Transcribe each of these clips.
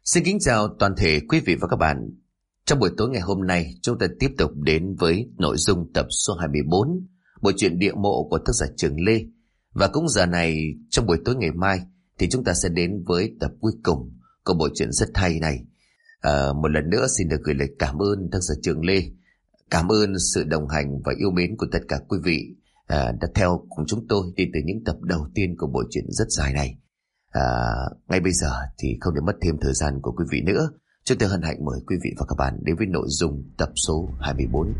Xin kính chào toàn thể quý vị và các bạn. Trong buổi tối ngày hôm nay, chúng ta tiếp tục đến với nội dung tập số 24, bộ truyện Địa Mộ của tác giả Trường Lê. Và cũng giờ này, trong buổi tối ngày mai, thì chúng ta sẽ đến với tập cuối cùng của bộ truyện rất hay này. Một lần nữa xin được gửi lời cảm ơn tác giả Trường Lê. Cảm ơn sự đồng hành và yêu mến của tất cả quý vị đã theo cùng chúng tôi đi từ những tập đầu tiên của bộ truyện rất dài này. Ngay bây giờ thì không để mất thêm thời gian của quý vị nữa, chúng tôi hân hạnh mời quý vị và các bạn đến với nội dung tập số 24.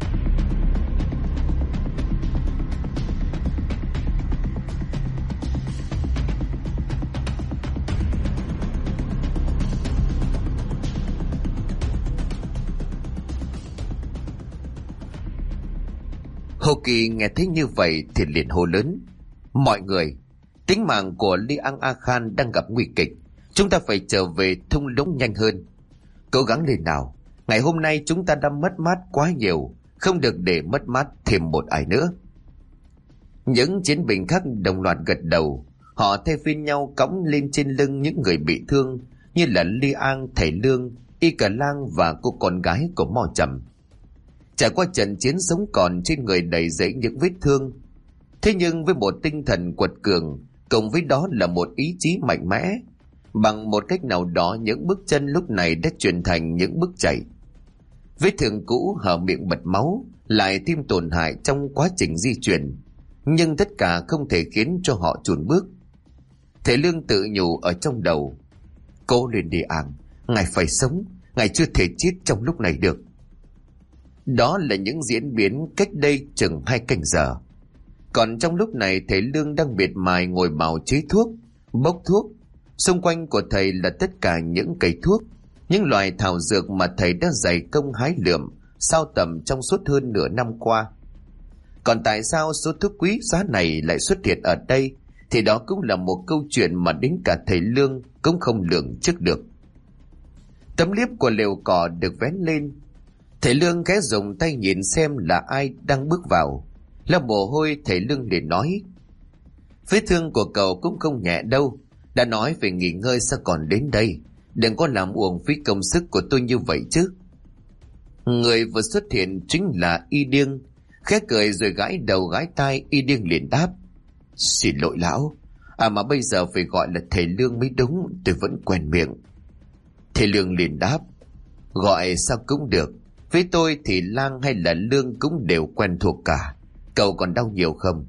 Hồ Kỳ nghe thấy như vậy thì liền hô lớn: mọi người, tính mạng của Li Ang A Khan đang gặp nguy kịch, chúng ta phải trở về thung lũng nhanh hơn. Cố gắng lên nào, ngày hôm nay chúng ta đã mất mát quá nhiều, không được để mất mát thêm một ai nữa. Những chiến binh khác đồng loạt gật đầu, họ thay phiên nhau cõng lên trên lưng những người bị thương, như là Li Ang, thầy Lương, Y Cà Lang và cô con gái của Mo Trầm. Trải qua trận chiến sống còn, trên người đầy dẫy những vết thương, thế nhưng với một tinh thần quật cường, cùng với đó là một ý chí mạnh mẽ, bằng một cách nào đó những bước chân lúc này đã chuyển thành những bước chạy. Vết thương cũ hở miệng bật máu, lại thêm tổn hại trong quá trình di chuyển, nhưng tất cả không thể khiến cho họ chùn bước. Thầy Lương tự nhủ ở trong đầu: cố lên đi Ang, ngài phải sống, ngài chưa thể chết trong lúc này được. Đó là những diễn biến cách đây chừng 2 canh giờ. Còn trong lúc này, thầy Lương đang miệt mài ngồi bào chế thuốc, bốc thuốc. Xung quanh của thầy là tất cả những cây thuốc, những loài thảo dược mà thầy đã dày công hái lượm, sao tầm trong suốt hơn nửa năm qua. Còn tại sao số thuốc quý giá này lại xuất hiện ở đây, thì đó cũng là một câu chuyện mà đến cả thầy Lương cũng không lường trước được. Tấm liếp của lều cỏ được vén lên. Thầy Lương ghé dùng tay nhìn xem là ai đang bước vào. Là mồ hôi, thầy Lương liền nói: vết thương của cậu cũng không nhẹ đâu, đã nói về nghỉ ngơi sao còn đến đây, đừng có làm uổng phí công sức của tôi như vậy chứ. Người vừa xuất hiện chính là Y Điêng, khẽ cười rồi gãi đầu gãi tai. Y Điêng liền đáp: xin lỗi lão, mà bây giờ phải gọi là thầy Lương mới đúng, tôi vẫn quen miệng. Thầy Lương liền đáp: gọi sao cũng được, với tôi thì Lang hay là Lương cũng đều quen thuộc cả. Cậu còn đau nhiều không?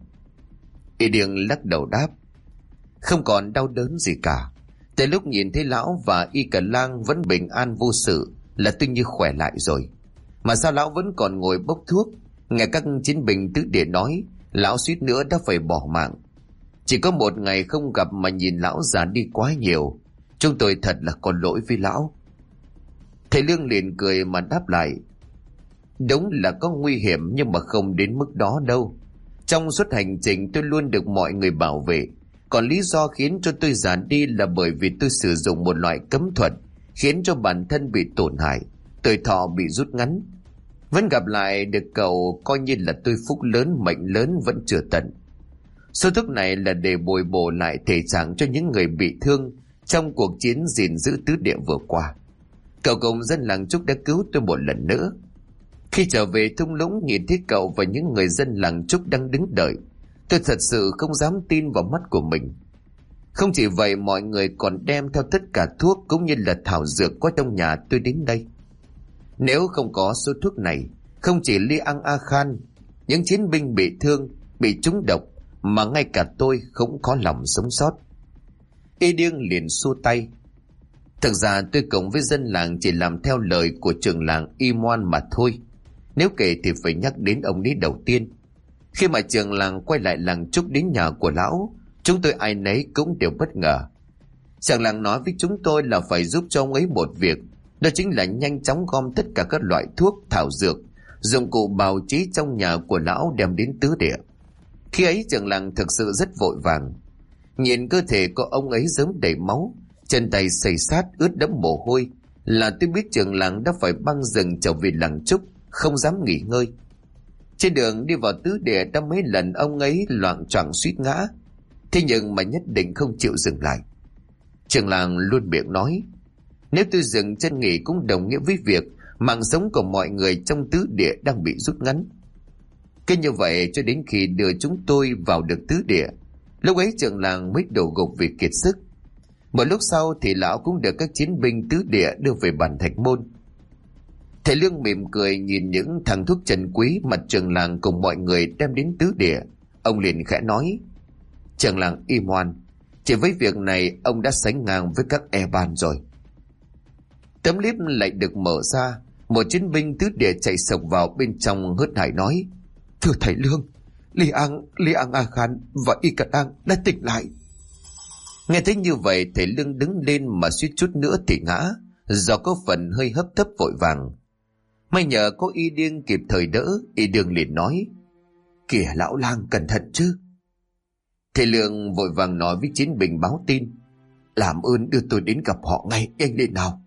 Y Điêng lắc đầu đáp: không còn đau đớn gì cả. Tới lúc nhìn thấy lão và Y Cà Lang vẫn bình an vô sự là tôi như khỏe lại rồi. Mà sao lão vẫn còn ngồi bốc thuốc? Nghe các chiến binh tứ địa nói, lão suýt nữa đã phải bỏ mạng. Chỉ có một ngày không gặp mà nhìn lão già đi quá nhiều. Chúng tôi thật là có lỗi với lão. Thầy Lương liền cười mà đáp lại: đúng là có nguy hiểm, nhưng mà không đến mức đó đâu. Trong suốt hành trình tôi luôn được mọi người bảo vệ. Còn lý do khiến cho tôi già đi là bởi vì tôi sử dụng một loại cấm thuật, khiến cho bản thân bị tổn hại, tuổi thọ bị rút ngắn. Vẫn gặp lại được cậu coi như là tôi phúc lớn, mệnh lớn vẫn chưa tận. Số thuốc này là để bồi bổ lại thể trạng cho những người bị thương trong cuộc chiến gìn giữ tứ địa vừa qua. Cậu cùng dân làng Trúc đã cứu tôi một lần nữa. Khi trở về thung lũng nhìn thấy cậu và những người dân làng Trúc đang đứng đợi, tôi thật sự không dám tin vào mắt của mình. Không chỉ vậy, mọi người còn đem theo tất cả thuốc cũng như là thảo dược có trong nhà tôi đến đây. Nếu không có số thuốc này, không chỉ Li Ang A Khan, những chiến binh bị thương, bị trúng độc, mà ngay cả tôi cũng khó lòng sống sót. Y Điêng liền xua tay: thực ra tôi cùng với dân làng chỉ làm theo lời của trưởng làng Y Moan mà thôi. Nếu kể thì phải nhắc đến ông ấy đầu tiên. Khi mà trưởng làng quay lại làng Trúc đến nhà của lão, chúng tôi ai nấy cũng đều bất ngờ. Trưởng làng nói với chúng tôi là phải giúp cho ông ấy một việc, đó chính là nhanh chóng gom tất cả các loại thuốc, thảo dược, dụng cụ bào chế trong nhà của lão đem đến tứ địa. Khi ấy trưởng làng thực sự rất vội vàng. Nhìn cơ thể của ông ấy giống đầy máu, chân tay sầy sát ướt đẫm mồ hôi, là tôi biết trưởng làng đã phải băng rừng trở về làng Trúc, không dám nghỉ ngơi. Trên đường đi vào tứ địa đã mấy lần ông ấy loạng choạng suýt ngã, thế nhưng mà nhất định không chịu dừng lại. Trưởng làng luôn miệng nói: Nếu tôi dừng chân nghỉ cũng đồng nghĩa với việc mạng sống của mọi người trong tứ địa đang bị rút ngắn. Cứ như vậy cho đến khi đưa chúng tôi vào được tứ địa, lúc ấy trưởng làng mới đổ gục vì kiệt sức. Một lúc sau thì lão cũng được các chiến binh tứ địa đưa về bản Thạch Môn. Thầy Lương mỉm cười nhìn những thằng thuốc trần quý mà trưởng làng cùng mọi người đem đến tứ địa. Ông liền khẽ nói: trưởng làng im ngoan, chỉ với việc này ông đã sánh ngang với các e ban rồi. Tấm liếp lại được mở ra, một chiến binh tứ địa chạy sộc vào bên trong hớt hải nói: thưa thầy Lương, Li Ang A Khan và Y Cật Ang đã tỉnh lại. Nghe thấy như vậy, thầy Lương đứng lên mà suýt chút nữa thì ngã, do có phần hơi hấp tấp vội vàng. May nhờ có Y Điêng kịp thời đỡ. Y Điêng liền nói: kìa lão lang, cẩn thận chứ. Thầy Lương vội vàng nói với chiến binh báo tin: làm ơn đưa tôi đến gặp họ ngay, nhanh lên nào.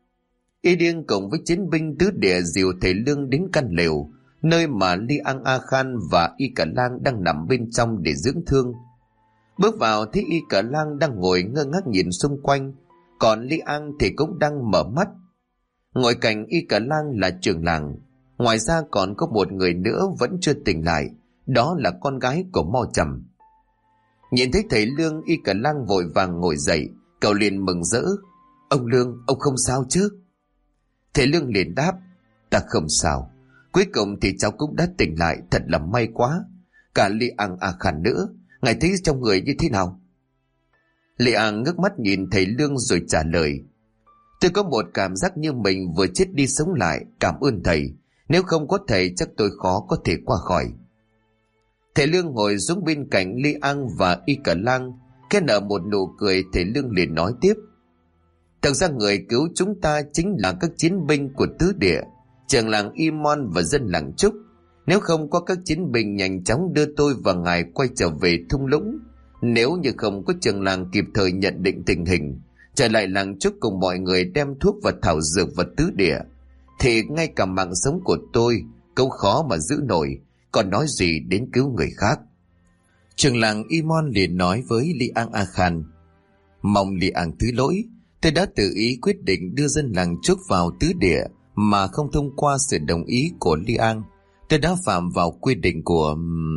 Y Điêng cùng với chiến binh tứ địa dìu thầy Lương đến căn lều, nơi mà Li Ang A Khan và Y Cả Lang đang nằm bên trong để dưỡng thương. Bước vào thấy Y Cả Lang đang ngồi ngơ ngác nhìn xung quanh, còn Li Ang thì cũng đang mở mắt. Ngồi cạnh Y Cả Lang là trưởng làng, ngoài ra còn có một người nữa vẫn chưa tỉnh lại, đó là con gái của Mo Trầm. Nhìn thấy thầy Lương, Y Cả Lang vội vàng ngồi dậy, cậu liền mừng rỡ: ông Lương, ông không sao chứ? Thầy Lương liền đáp: ta không sao, cuối cùng thì cháu cũng đã tỉnh lại, thật là may quá. Cả Li Ang A Khan nữa, ngài thấy trong người như thế nào? Li Ang ngước mắt nhìn thầy Lương rồi trả lời: tôi có một cảm giác như mình vừa chết đi sống lại, cảm ơn thầy, nếu không có thầy chắc tôi khó có thể qua khỏi. Thầy Lương ngồi xuống bên cạnh Li Ang và Y Cả Lang, khẽ nở một nụ cười. Thầy Lương liền nói tiếp: thật ra người cứu chúng ta chính là các chiến binh của tứ địa, trưởng làng Y Mon và dân làng Trúc. Nếu không có các chiến binh nhanh chóng đưa tôi và ngài quay trở về thung lũng, nếu như không có trưởng làng kịp thời nhận định tình hình, trở lại làng Trúc cùng mọi người đem thuốc và thảo dược vào tứ địa, thì ngay cả mạng sống của tôi cũng khó mà giữ nổi, còn nói gì đến cứu người khác. Trưởng làng Y Mon liền nói với Li Ang A Khan: mong Li Ang thứ lỗi, tôi đã tự ý quyết định đưa dân làng Trúc vào tứ địa mà không thông qua sự đồng ý của Li Ang. Tôi đã phạm vào quy định của...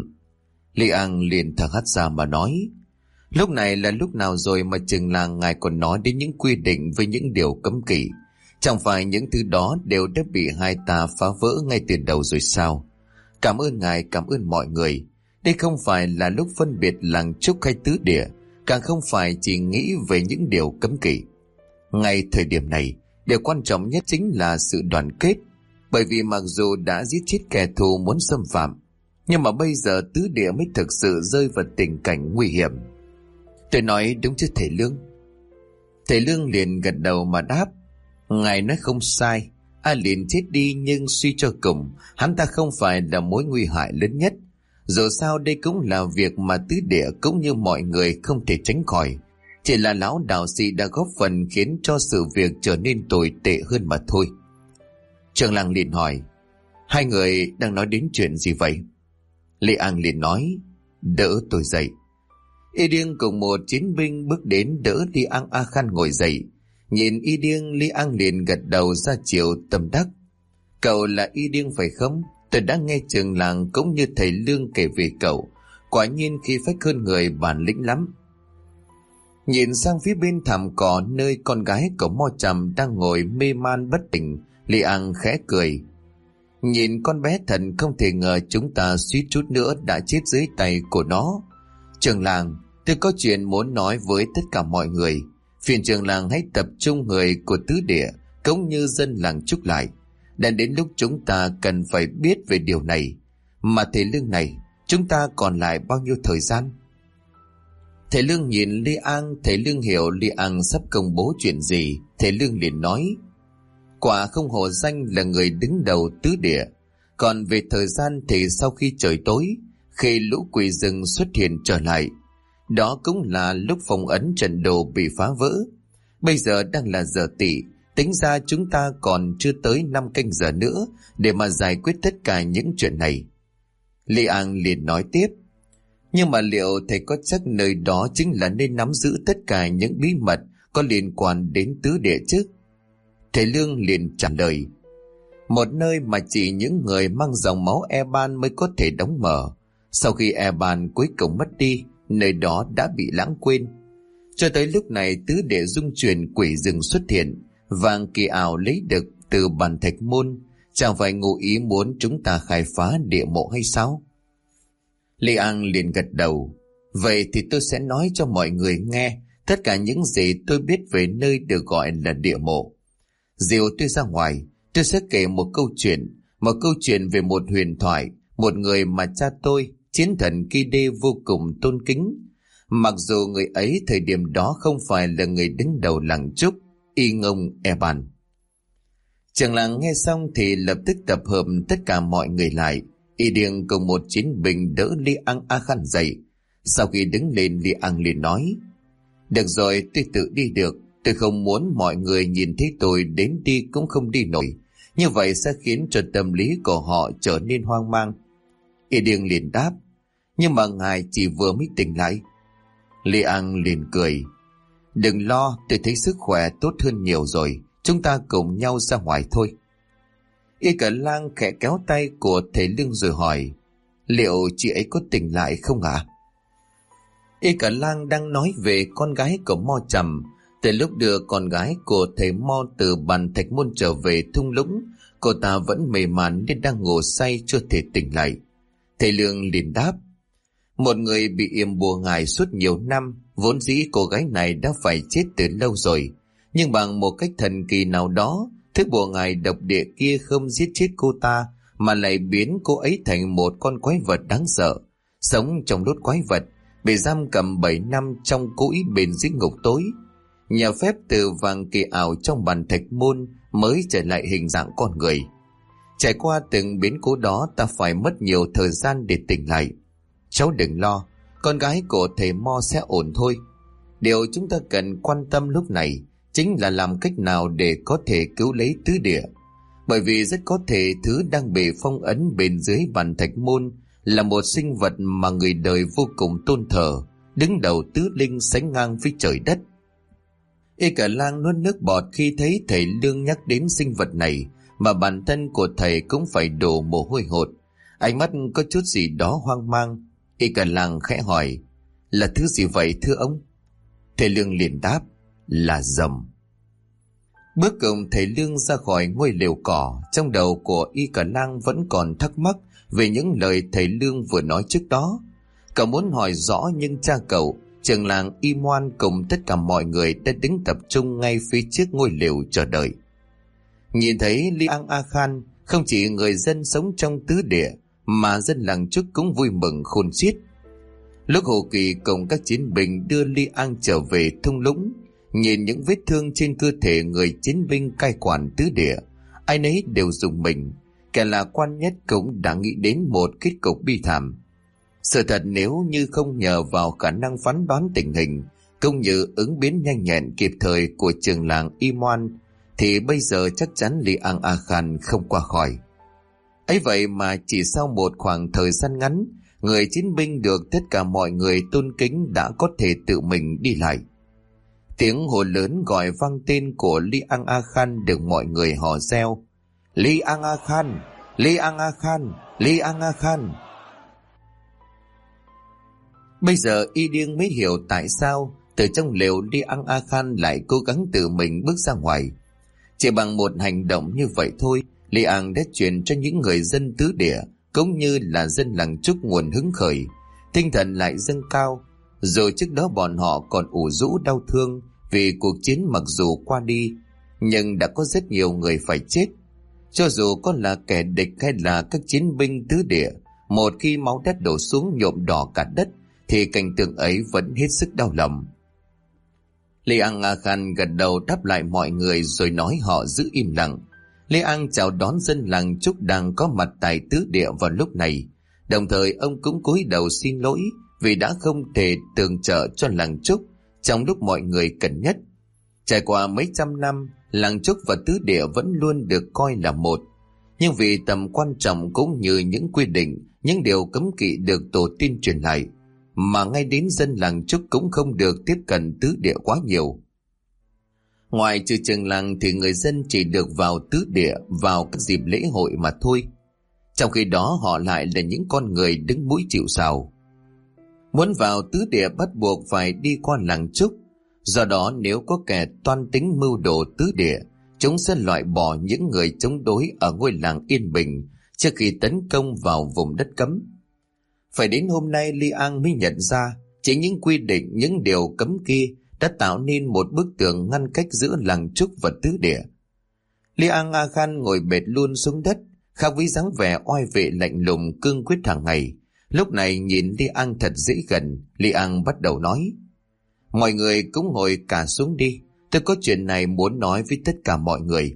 Li Ang liền thở hắt ra mà nói: lúc này là lúc nào rồi mà trưởng làng ngài còn nói đến những quy định với những điều cấm kỵ? Chẳng phải những thứ đó đều đã bị hai ta phá vỡ ngay từ đầu rồi sao? Cảm ơn ngài, cảm ơn mọi người. Đây không phải là lúc phân biệt làng Trúc hay tứ địa, càng không phải chỉ nghĩ về những điều cấm kỵ. Ngay thời điểm này, điều quan trọng nhất chính là sự đoàn kết. Bởi vì mặc dù đã giết chết kẻ thù muốn xâm phạm, nhưng mà bây giờ tứ địa mới thực sự rơi vào tình cảnh nguy hiểm. Tôi nói đúng chứ thầy Lương? Thầy Lương liền gật đầu mà đáp: ngài nói không sai. A liền chết đi, nhưng suy cho cùng hắn ta không phải là mối nguy hại lớn nhất. Dù sao đây cũng là việc mà tứ địa cũng như mọi người không thể tránh khỏi. Chỉ là lão đạo sĩ đã góp phần khiến cho sự việc trở nên tồi tệ hơn mà thôi. Trưởng làng liền hỏi: hai người đang nói đến chuyện gì vậy? Li Ang liền nói: đỡ tôi dậy. Y Điêng cùng một chiến binh bước đến đỡ Li Ang A Khan ngồi dậy. Nhìn Y Điêng, Li Ang liền gật đầu ra chiều tâm đắc: cậu là Y Điêng phải không? Tôi đã nghe trưởng làng cũng như thầy Lương kể về cậu, quả nhiên khi phách hơn người, bản lĩnh lắm. Nhìn sang phía bên thảm cỏ nơi con gái của Mo Trầm đang ngồi mê man bất tỉnh, Li Ang khẽ cười: nhìn con bé thần, không thể ngờ chúng ta suýt chút nữa đã chết dưới tay của nó. Trưởng làng, tôi có chuyện muốn nói với tất cả mọi người. Phiền trưởng làng hãy tập trung người của tứ địa cũng như dân làng Trúc lại. Đã đến lúc chúng ta cần phải biết về điều này. Mà thầy Lương này, chúng ta còn lại bao nhiêu thời gian? Thầy Lương nhìn Li Ang, thầy Lương hiểu Li Ang sắp công bố chuyện gì. Thầy Lương liền nói: quả không hổ danh là người đứng đầu tứ địa. Còn về thời gian thì sau khi trời tối, khi lũ quỷ rừng xuất hiện trở lại, đó cũng là lúc phong ấn trận đồ bị phá vỡ. Bây giờ đang là giờ tỵ, tính ra chúng ta còn chưa tới 5 canh giờ nữa để mà giải quyết tất cả những chuyện này. Li Ang liền nói tiếp: nhưng mà liệu thầy có chắc nơi đó chính là nơi nắm giữ tất cả những bí mật có liên quan đến tứ địa chứ? Thầy Lương liền trả lời: một nơi mà chỉ những người mang dòng máu Eban mới có thể đóng mở. Sau khi Eban cuối cùng mất đi, nơi đó đã bị lãng quên. Cho tới lúc này tứ địa dung chuyển, quỷ rừng xuất hiện, vàng kỳ ảo lấy được từ bàn thạch môn. Chẳng phải ngụ ý muốn chúng ta khai phá địa mộ hay sao? Lý An liền gật đầu: vậy thì tôi sẽ nói cho mọi người nghe tất cả những gì tôi biết về nơi được gọi là địa mộ. Dìu tôi ra ngoài, tôi sẽ kể một câu chuyện về một huyền thoại, một người mà cha tôi, chiến thần Kide, vô cùng tôn kính. Mặc dù người ấy thời điểm đó không phải là người đứng đầu làng Trúc, Y Ngông Eban. Trường làng nghe xong thì lập tức tập hợp tất cả mọi người lại. Y Điêng cùng một chiến binh đỡ Li Ang A Khan dậy. Sau khi đứng lên, Li Ang liền nói: được rồi, tôi tự đi được. Tôi không muốn mọi người nhìn thấy tôi đến đi cũng không đi nổi. Như vậy sẽ khiến cho tâm lý của họ trở nên hoang mang. Y Điêng liền đáp: nhưng mà ngài chỉ vừa mới tỉnh lại. Li Ang liền cười: đừng lo, tôi thấy sức khỏe tốt hơn nhiều rồi. Chúng ta cùng nhau ra ngoài thôi. Y Cả Lang khẽ kéo tay của thầy Lương rồi hỏi: liệu chị ấy có tỉnh lại không ạ? Y Cả Lang đang nói về con gái của Mo Trầm. Từ lúc đưa con gái của thầy Mo từ bàn thạch môn trở về thung lũng, cô ta vẫn mê man nên đang ngủ say chưa thể tỉnh lại. Thầy Lương liền đáp: một người bị yểm bùa ngải suốt nhiều năm, vốn dĩ cô gái này đã phải chết từ lâu rồi. Nhưng bằng một cách thần kỳ nào đó, thứ bùa ngải độc địa kia không giết chết cô ta, mà lại biến cô ấy thành một con quái vật đáng sợ, sống trong đốt quái vật, bị giam cầm 7 năm trong cũi bên dưới ngục tối. Nhờ phép từ vàng kỳ ảo trong bàn thạch môn mới trở lại hình dạng con người. Trải qua từng biến cố đó, ta phải mất nhiều thời gian để tỉnh lại. Cháu đừng lo, con gái của thầy Mo sẽ ổn thôi. Điều chúng ta cần quan tâm lúc này chính là làm cách nào để có thể cứu lấy tứ địa. Bởi vì rất có thể thứ đang bị phong ấn bên dưới bàn thạch môn là một sinh vật mà người đời vô cùng tôn thờ, đứng đầu tứ linh sánh ngang với trời đất. Y Cả Lang nuốt nước bọt khi thấy thầy Lương nhắc đến sinh vật này, mà bản thân của thầy cũng phải đổ mồ hôi hột. Ánh mắt có chút gì đó hoang mang. Y Cả Lang khẽ hỏi: là thứ gì vậy thưa ông? Thầy Lương liền đáp: là rồng. Bước cùng thầy Lương ra khỏi ngôi lều cỏ, trong đầu của Y Cả Lang vẫn còn thắc mắc về những lời thầy Lương vừa nói trước đó. Cậu muốn hỏi rõ, nhưng cha cậu, trưởng làng Y Moan cùng tất cả mọi người đã đứng tập trung ngay phía trước ngôi lều chờ đợi. Nhìn thấy Li Ang A Khan, không chỉ người dân sống trong tứ địa mà dân làng Trúc cũng vui mừng khôn xiết. Lúc Hồ Kỳ cùng các chiến binh đưa Li Ang trở về thung lũng, nhìn những vết thương trên cơ thể người chiến binh cai quản tứ địa, ai nấy đều rùng mình. Kẻ lạc quan nhất cũng đã nghĩ đến một kết cục bi thảm. Sự thật nếu như không nhờ vào khả năng phán đoán tình hình cũng như ứng biến nhanh nhẹn kịp thời của trường làng Y Moan, thì bây giờ chắc chắn Li Ang A Khan không qua khỏi. Ấy vậy mà chỉ sau một khoảng thời gian ngắn, người chiến binh được tất cả mọi người tôn kính đã có thể tự mình đi lại. Tiếng hô lớn gọi vang tên của Li Ang A Khan được mọi người hò reo: Li Ang A Khan, Li Ang A Khan, Li Ang A Khan. Bây giờ Y Điêng mới hiểu tại sao từ trong lều Li Ang A Khan lại cố gắng tự mình bước ra ngoài. Chỉ bằng một hành động như vậy thôi, Li Ang đã truyền cho những người dân tứ địa cũng như là dân làng Trúc nguồn hứng khởi, tinh thần lại dâng cao. Rồi trước đó bọn họ còn ủ rũ đau thương vì cuộc chiến mặc dù qua đi, nhưng đã có rất nhiều người phải chết. Cho dù có là kẻ địch hay là các chiến binh tứ địa, một khi máu đất đổ xuống nhuộm đỏ cả đất thì cảnh tượng ấy vẫn hết sức đau lòng. Li Ang A Khan gật đầu đáp lại mọi người rồi nói họ giữ im lặng. Li Ang chào đón dân làng Trúc đang có mặt tại tứ địa vào lúc này, đồng thời ông cũng cúi đầu xin lỗi vì đã không thể tường trợ cho làng Trúc trong lúc mọi người cần nhất. Trải qua mấy trăm năm, làng Trúc và tứ địa vẫn luôn được coi là một, nhưng vì tầm quan trọng cũng như những quy định, những điều cấm kỵ được tổ tiên truyền lại, mà ngay đến dân làng Trúc cũng không được tiếp cận tứ địa quá nhiều. Ngoài trừ trường làng thì người dân chỉ được vào tứ địa vào các dịp lễ hội mà thôi. Trong khi đó họ lại là những con người đứng mũi chịu sào. Muốn vào tứ địa bắt buộc phải đi qua làng Trúc. Do đó nếu có kẻ toan tính mưu đồ tứ địa, chúng sẽ loại bỏ những người chống đối ở ngôi làng yên bình trước khi tấn công vào vùng đất cấm. Phải đến hôm nay Li An mới nhận ra chính những quy định, những điều cấm kia đã tạo nên một bức tường ngăn cách giữa làng Trúc và tứ địa. Li An A Khan ngồi bệt luôn xuống đất, khác với dáng vẻ oai vệ lạnh lùng cương quyết hàng ngày. Lúc này nhìn Li An thật dễ gần, Li An bắt đầu nói: mọi người cũng ngồi cả xuống đi, tôi có chuyện này muốn nói với tất cả mọi người.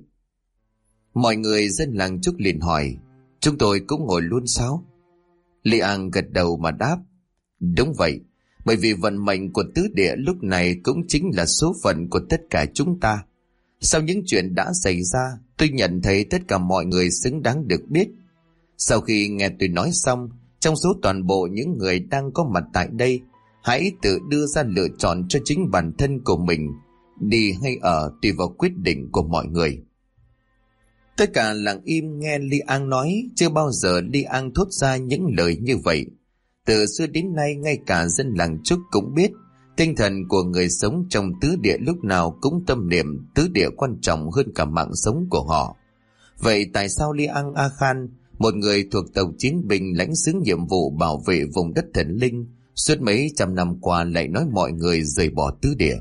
Mọi người dân làng Trúc liền hỏi: chúng tôi cũng ngồi luôn sao? Li An gật đầu mà đáp: đúng vậy, bởi vì vận mệnh của tứ địa lúc này cũng chính là số phận của tất cả chúng ta. Sau những chuyện đã xảy ra, tôi nhận thấy tất cả mọi người xứng đáng được biết. Sau khi nghe tôi nói xong, trong số toàn bộ những người đang có mặt tại đây, hãy tự đưa ra lựa chọn cho chính bản thân của mình, đi hay ở tùy vào quyết định của mọi người. Tất cả lặng im nghe Li An nói, chưa bao giờ Li An thốt ra những lời như vậy. Từ xưa đến nay ngay cả dân làng Trúc cũng biết, tinh thần của người sống trong tứ địa lúc nào cũng tâm niệm tứ địa quan trọng hơn cả mạng sống của họ. Vậy tại sao Li An A Khan, một người thuộc tộc chiến binh lãnh xướng nhiệm vụ bảo vệ vùng đất thần linh, suốt mấy trăm năm qua lại nói mọi người rời bỏ tứ địa?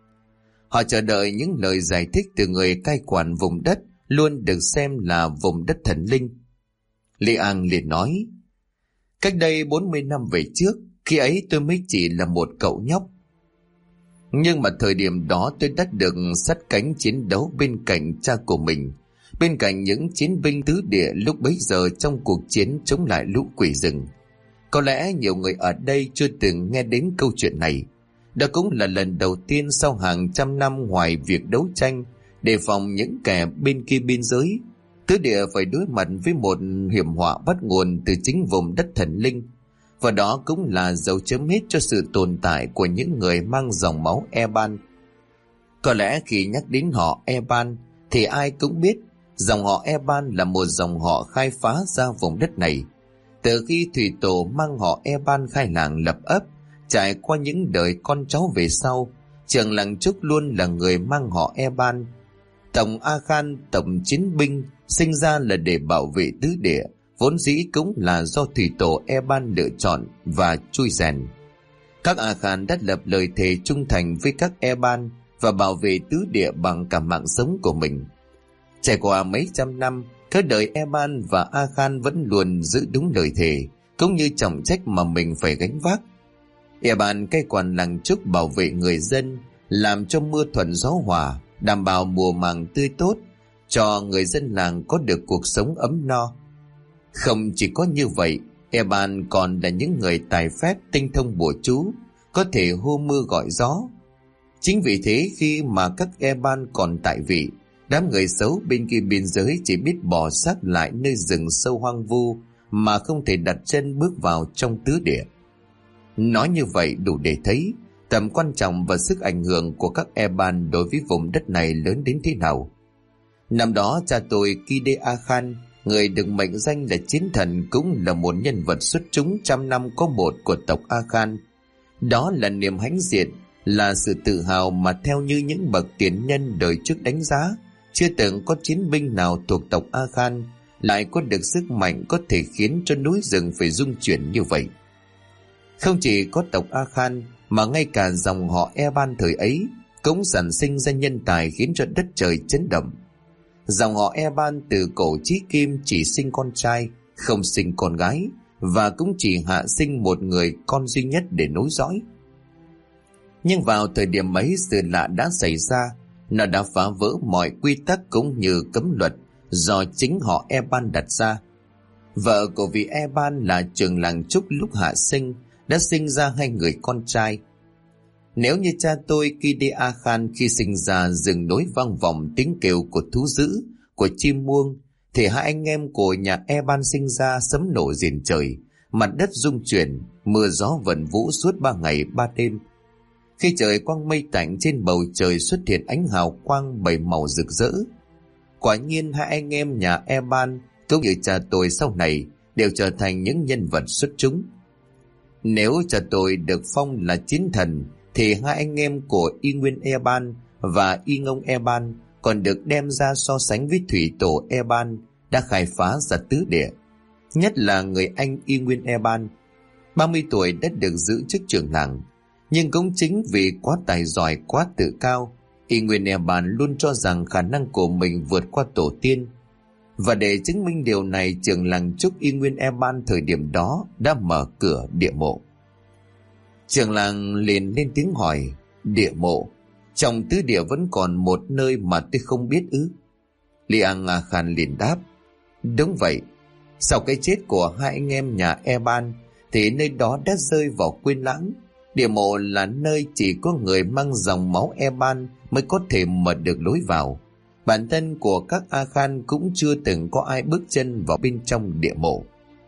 Họ chờ đợi những lời giải thích từ người cai quản vùng đất luôn được xem là vùng đất thần linh. Li An liền nói: cách đây 40 năm về trước, khi ấy tôi mới chỉ là một cậu nhóc. Nhưng mà thời điểm đó tôi đã được sát cánh chiến đấu bên cạnh cha của mình, bên cạnh những chiến binh tứ địa lúc bấy giờ trong cuộc chiến chống lại lũ quỷ rừng. Có lẽ nhiều người ở đây chưa từng nghe đến câu chuyện này. Đó cũng là lần đầu tiên sau hàng trăm năm ngoài việc đấu tranh đề phòng những kẻ bên kia biên giới, tứ địa phải đối mặt với một hiểm họa bắt nguồn từ chính vùng đất thần linh. Và đó cũng là dấu chấm hết cho sự tồn tại của những người mang dòng máu Eban. Có lẽ khi nhắc đến họ Eban thì ai cũng biết dòng họ Eban là một dòng họ khai phá ra vùng đất này. Từ khi thủy tổ mang họ Eban khai làng lập ấp, trải qua những đời con cháu về sau, trường làng Trúc luôn là người mang họ Eban. Tổng A Khan, tổng chiến binh, sinh ra là để bảo vệ tứ địa, vốn dĩ cũng là do thủy tổ Eban lựa chọn và chui rèn. Các A Khan đã lập lời thề trung thành với các Eban và bảo vệ tứ địa bằng cả mạng sống của mình. Trải qua mấy trăm năm, các đời Eban và A Khan vẫn luôn giữ đúng lời thề, cũng như trọng trách mà mình phải gánh vác. Eban cai quản làng Trúc bảo vệ người dân, làm cho mưa thuận gió hòa, đảm bảo mùa màng tươi tốt, cho người dân làng có được cuộc sống ấm no. Không chỉ có như vậy, Eban còn là những người tài phép tinh thông bùa chú, có thể hô mưa gọi gió. Chính vì thế khi mà các Eban còn tại vị, đám người xấu bên kia biên giới chỉ biết bỏ xác lại nơi rừng sâu hoang vu mà không thể đặt chân bước vào trong tứ địa. Nói như vậy đủ để thấy tầm quan trọng và sức ảnh hưởng của các Eban đối với vùng đất này lớn đến thế nào. Năm đó cha tôi Kide A Khan, người được mệnh danh là chiến thần, cũng là một nhân vật xuất chúng trăm năm có một của tộc A Khan. Đó là niềm hãnh diện, là sự tự hào mà theo như những bậc tiền nhân đời trước đánh giá, chưa từng có chiến binh nào thuộc tộc A Khan lại có được sức mạnh có thể khiến cho núi rừng phải rung chuyển như vậy. Không chỉ có tộc A Khan mà ngay cả dòng họ Eban thời ấy cũng sản sinh ra nhân tài khiến cho đất trời chấn động. Dòng họ Eban từ cổ chí kim chỉ sinh con trai, không sinh con gái, và cũng chỉ hạ sinh một người con duy nhất để nối dõi. Nhưng vào thời điểm ấy, sự lạ đã xảy ra. Nó đã phá vỡ mọi quy tắc cũng như cấm luật do chính họ Eban đặt ra. Vợ của vị Eban là trưởng làng Trúc lúc hạ sinh đã sinh ra hai người con trai. Nếu như cha tôi Kide A Khan khi sinh ra rừng nối vang vọng tiếng kêu của thú dữ, của chim muông, thì hai anh em của nhà Eban sinh ra sấm nổ rền trời, mặt đất rung chuyển, mưa gió vần vũ suốt 3 ngày 3 đêm. Khi trời quang mây tạnh, trên bầu trời xuất hiện ánh hào quang bảy màu rực rỡ. Quả nhiên hai anh em nhà Eban cũng như cha tôi sau này đều trở thành những nhân vật xuất chúng. Nếu cha tôi được phong là chiến thần, thì hai anh em của Y Nguyên Eban và Y Ngông Eban còn được đem ra so sánh với thủy tổ Eban đã khai phá ra tứ địa. Nhất là người anh Y Nguyên Eban, 30 tuổi đã được giữ chức trưởng làng. Nhưng cũng chính vì quá tài giỏi, quá tự cao, Y Nguyên Eban luôn cho rằng khả năng của mình vượt qua tổ tiên. Và để chứng minh điều này, trưởng làng Trúc Y Nguyên Eban thời điểm đó đã mở cửa địa mộ. Trưởng làng liền lên tiếng hỏi: địa mộ? Trong tứ địa vẫn còn một nơi mà tôi không biết ư? Liang A Khan liền đáp: đúng vậy. Sau cái chết của hai anh em nhà Eban thì nơi đó đã rơi vào quên lãng. Địa mộ là nơi chỉ có người mang dòng máu Eban mới có thể mở được lối vào. Bản thân của các A Khan cũng chưa từng có ai bước chân vào bên trong địa mộ.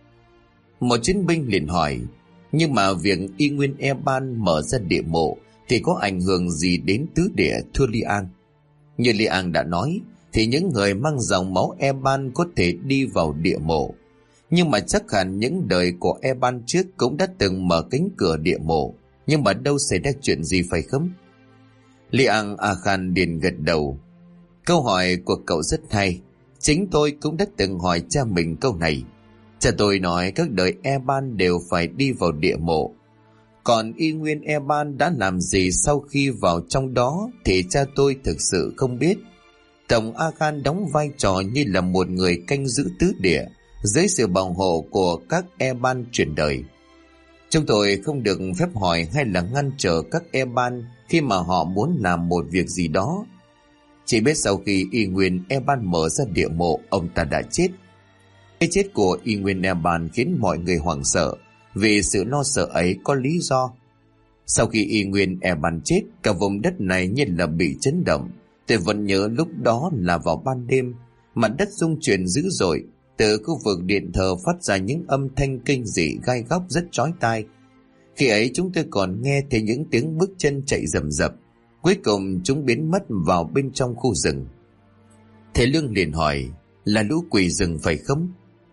Một chiến binh liền hỏi: nhưng mà việc Y Nguyên Eban mở ra địa mộ thì có ảnh hưởng gì đến tứ địa, thưa Liang? Như Liang đã nói, thì những người mang dòng máu Eban có thể đi vào địa mộ. Nhưng mà chắc hẳn những đời của Eban trước cũng đã từng mở cánh cửa địa mộ. Nhưng mà đâu xảy ra chuyện gì, phải không? Liang A Khan liền gật đầu. Câu hỏi của cậu rất hay. Chính tôi cũng đã từng hỏi cha mình câu này. Cha tôi nói các đời Eban đều phải đi vào địa mộ. Còn Y Nguyên Eban đã làm gì sau khi vào trong đó thì cha tôi thực sự không biết. Tổng A Khan đóng vai trò như là một người canh giữ tứ địa dưới sự bảo hộ của các Eban truyền đời. Chúng tôi không được phép hỏi hay là ngăn trở các Eban khi mà họ muốn làm một việc gì đó. Chỉ biết sau khi Y Nguyên Eban mở ra địa mộ, ông ta đã chết. Cái chết của Y Nguyên Eban khiến mọi người hoảng sợ, vì sự lo sợ ấy có lý do. Sau khi Y Nguyên Eban chết, cả vùng đất này như là bị chấn động. Tôi vẫn nhớ lúc đó là vào ban đêm, mặt đất rung chuyển dữ dội. Từ khu vực điện thờ phát ra những âm thanh kinh dị gai góc rất chói tai. Khi ấy chúng tôi còn nghe thấy những tiếng bước chân chạy rầm rập. Cuối cùng chúng biến mất vào bên trong khu rừng. Thầy Lương liền hỏi: là lũ quỷ rừng phải không?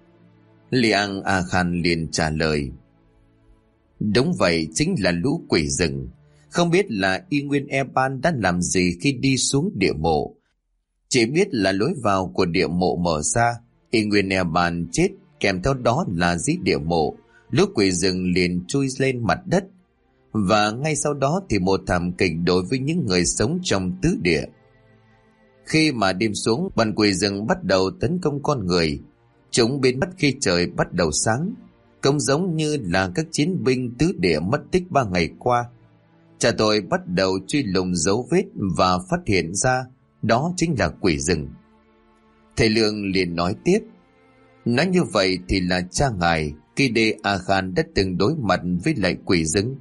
Liang A Khan liền trả lời: đúng vậy, chính là lũ quỷ rừng. Không biết là Y Nguyên Eban đã làm gì khi đi xuống địa mộ. Chỉ biết là lối vào của địa mộ mở ra, Y Nguyên Eban chết, kèm theo đó là dưới địa mộ, lũ quỷ rừng liền chui lên mặt đất. Và ngay sau đó thì một thảm kịch đối với những người sống trong tứ địa. Khi mà đêm xuống, bọn quỷ rừng bắt đầu tấn công con người. Chúng biến mất khi trời bắt đầu sáng, cũng giống như là các chiến binh tứ địa mất tích 3 ngày qua. Cha tôi bắt đầu truy lùng dấu vết và phát hiện ra đó chính là quỷ rừng. Thầy Lương liền nói tiếp: nói như vậy thì là cha ngài Kide A Khan đã từng đối mặt với lại quỷ rừng.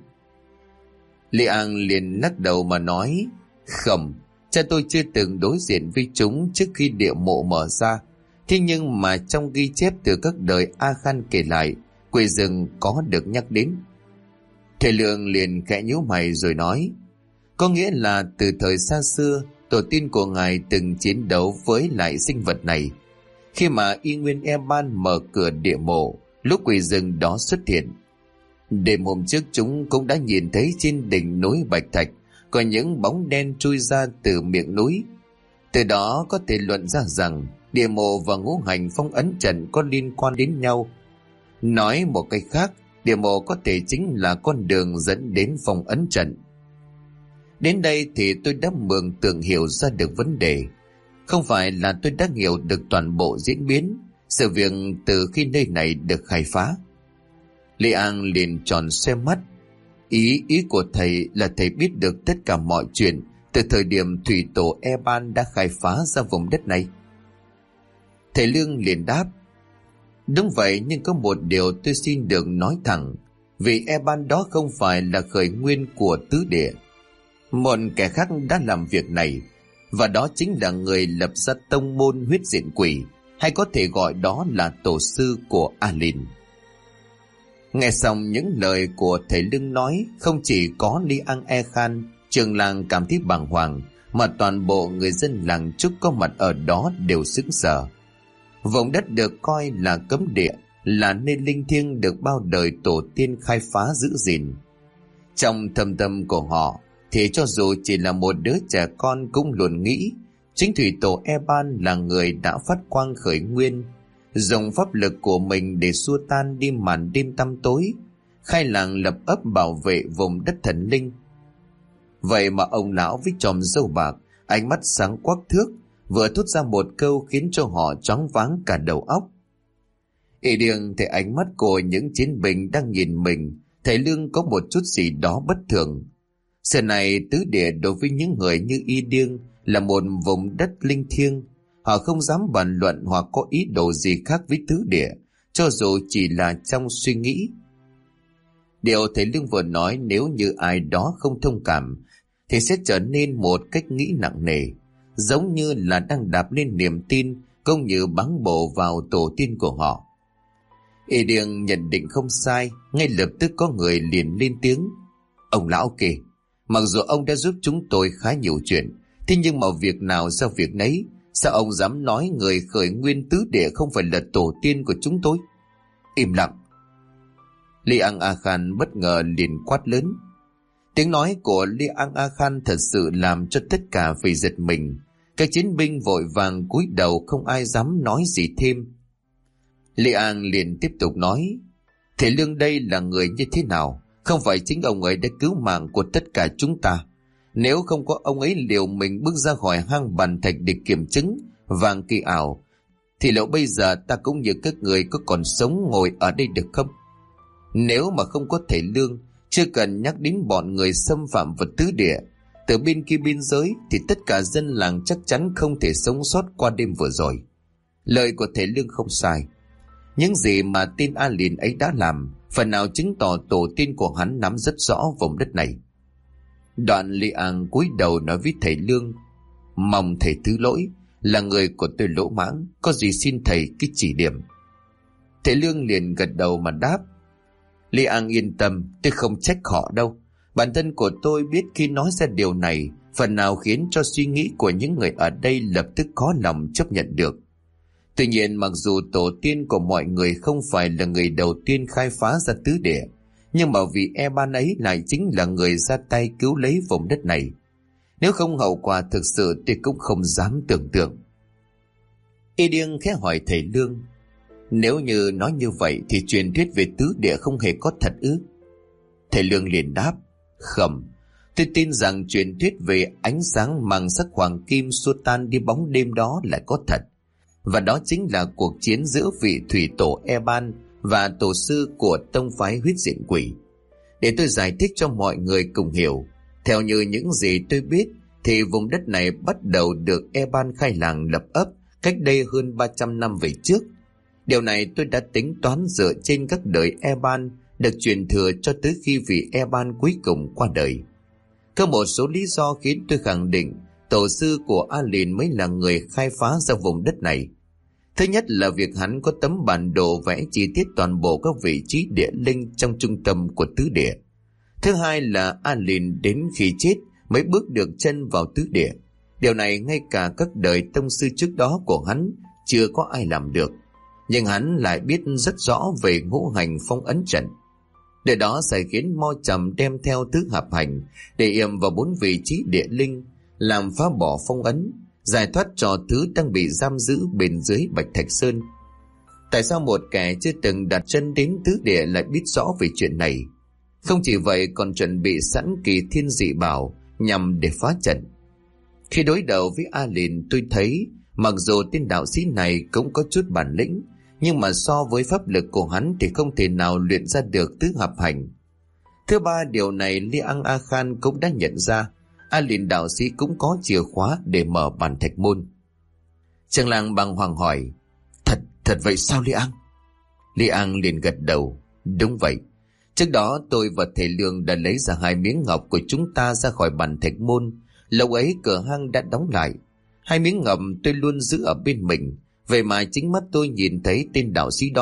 Liang liền lắc đầu mà nói: không, cha tôi chưa từng đối diện với chúng trước khi địa mộ mở ra. Thế nhưng mà trong ghi chép từ các đời A Khan kể lại, quỷ rừng có được nhắc đến. Thầy Lương liền khẽ nhíu mày rồi nói: có nghĩa là từ thời xa xưa, tổ tiên của ngài từng chiến đấu với lại sinh vật này. Khi mà Y Nguyên Eban mở cửa địa mộ, lúc quỷ rừng đó xuất hiện. Đêm hôm trước chúng cũng đã nhìn thấy trên đỉnh núi Bạch Thạch có những bóng đen chui ra từ miệng núi. Từ đó có thể luận ra rằng địa mộ và ngũ hành phong ấn trận có liên quan đến nhau. Nói một cách khác, địa mộ có thể chính là con đường dẫn đến phong ấn trận. Đến đây thì tôi đã mường tượng hiểu ra được vấn đề. Không phải là tôi đã hiểu được toàn bộ diễn biến sự việc từ khi nơi này được khai phá. Liang liền tròn xoe mắt. Ý của thầy là thầy biết được tất cả mọi chuyện từ thời điểm thủy tổ Eban đã khai phá ra vùng đất này. Thầy Lương liền đáp: đúng vậy, nhưng có một điều tôi xin được nói thẳng. Vì Eban đó không phải là khởi nguyên của tứ địa. Một kẻ khác đã làm việc này, và đó chính là người lập ra tông môn huyết diện quỷ, hay có thể gọi đó là tổ sư của Alin. Nghe xong những lời của thầy Lương nói, không chỉ có Li Ang E Khan, trường làng cảm thấy bàng hoàng, mà toàn bộ người dân làng Trúc có mặt ở đó đều sững sờ. Vùng đất được coi là cấm địa, là nơi linh thiêng được bao đời tổ tiên khai phá giữ gìn. Trong thâm tâm của họ thì cho dù chỉ là một đứa trẻ con cũng luôn nghĩ chính thủy tổ Eban là người đã phát quang khởi nguyên, dùng pháp lực của mình để xua tan đi màn đêm tăm tối, khai làng lập ấp bảo vệ vùng đất thần linh. Vậy mà ông lão với chòm râu bạc, ánh mắt sáng quắc thước, vừa thốt ra một câu khiến cho họ choáng váng cả đầu óc. Ỷ Điềng thấy ánh mắt của những chiến binh đang nhìn mình, thầy Lương có một chút gì đó bất thường. Xưa này tứ địa đối với những người như Y Điêng là một vùng đất linh thiêng, họ không dám bàn luận hoặc có ý đồ gì khác với tứ địa, cho dù chỉ là trong suy nghĩ. Điều thầy Lương vừa nói nếu như ai đó không thông cảm thì sẽ trở nên một cách nghĩ nặng nề, giống như là đang đạp lên niềm tin cũng như báng bổ vào tổ tiên của họ. Y Điêng nhận định không sai, ngay lập tức có người liền lên tiếng: ông lão kìa, mặc dù ông đã giúp chúng tôi khá nhiều chuyện, thế nhưng mà việc nào ra việc nấy, sao ông dám nói người khởi nguyên tứ địa không phải là tổ tiên của chúng tôi? Im lặng! Li Ang A Khan bất ngờ liền quát lớn. Tiếng nói của Li Ang A Khan thật sự làm cho tất cả phải giật mình. Các chiến binh vội vàng cúi đầu, không ai dám nói gì thêm. Li Ang liền tiếp tục nói: thầy Lương đây là người như thế nào? Không phải chính ông ấy đã cứu mạng của tất cả chúng ta. Nếu không có ông ấy liều mình bước ra khỏi hang bàn thạch để kiểm chứng vàng kỳ ảo, thì liệu bây giờ ta cũng như các người có còn sống ngồi ở đây được không? Nếu mà không có thầy Lương, chưa cần nhắc đến bọn người xâm phạm vào tứ địa từ bên kia biên giới, thì tất cả dân làng chắc chắn không thể sống sót qua đêm vừa rồi. Lời của thầy Lương không sai. Những gì mà tên A Lìn ấy đã làm phần nào chứng tỏ tổ tiên của hắn nắm rất rõ vùng đất này. Đoạn Li Ang cúi đầu nói với thầy Lương: mong thầy thứ lỗi, là người của tôi lỗ mãng, có gì xin thầy cứ chỉ điểm. Thầy Lương liền gật đầu mà đáp: Li Ang yên tâm, tôi không trách họ đâu. Bản thân của tôi biết khi nói ra điều này phần nào khiến cho suy nghĩ của những người ở đây lập tức khó lòng chấp nhận được. Tuy nhiên, mặc dù tổ tiên của mọi người không phải là người đầu tiên khai phá ra tứ địa, nhưng mà vì Eban ấy lại chính là người ra tay cứu lấy vùng đất này. Nếu không, hậu quả thực sự tôi cũng không dám tưởng tượng. Y Điêng khẽ hỏi thầy Lương: nếu như nói như vậy thì truyền thuyết về tứ địa không hề có thật ư? Thầy Lương liền đáp: không, tôi tin rằng truyền thuyết về ánh sáng mang sắc hoàng kim xua tan đi bóng đêm đó lại có thật. Và đó chính là cuộc chiến giữa vị thủy tổ Eban và tổ sư của tông phái huyết diện quỷ. Để tôi giải thích cho mọi người cùng hiểu. Theo như những gì tôi biết thì vùng đất này bắt đầu được Eban khai làng lập ấp cách đây hơn 300 năm về trước. Điều này tôi đã tính toán dựa trên các đời Eban được truyền thừa cho tới khi vị Eban cuối cùng qua đời. Có một số lý do khiến tôi khẳng định tổ sư của A Lìn mới là người khai phá ra vùng đất này. Thứ nhất là việc hắn có tấm bản đồ vẽ chi tiết toàn bộ các vị trí địa linh trong trung tâm của tứ địa. Thứ hai là A Lìn đến khi chết mới bước được chân vào tứ địa. Điều này ngay cả các đời tông sư trước đó của hắn chưa có ai làm được. Nhưng hắn lại biết rất rõ về ngũ hành phong ấn trận. Để đó sẽ khiến Mo Trầm đem theo tứ hợp hành để yểm vào 4 vị trí địa linh, làm phá bỏ phong ấn, giải thoát cho thứ đang bị giam giữ bên dưới Bạch Thạch Sơn. Tại sao một kẻ chưa từng đặt chân đến tứ địa lại biết rõ về chuyện này? Không chỉ vậy, còn chuẩn bị sẵn kỳ thiên dị bảo nhằm để phá trận. Khi đối đầu với A Lìn, tôi thấy mặc dù tên đạo sĩ này cũng có chút bản lĩnh, nhưng mà so với pháp lực của hắn thì không thể nào luyện ra được tứ hợp hành. Thứ ba, điều này Li Ang A Khan cũng đã nhận ra. A Lìn đạo sĩ cũng có chìa khóa để mở bản thạch môn. Trường làng bàng hoàng hỏi: Thật vậy sao Li Ang? Li Ang liền gật đầu: đúng vậy. Trước đó tôi và thầy Lương đã lấy ra 2 miếng ngọc của chúng ta ra khỏi bản thạch môn. Lâu ấy cửa hang đã đóng lại. 2 miếng ngọc tôi luôn giữ ở bên mình. Vậy mà chính mắt tôi nhìn thấy tên đạo sĩ đó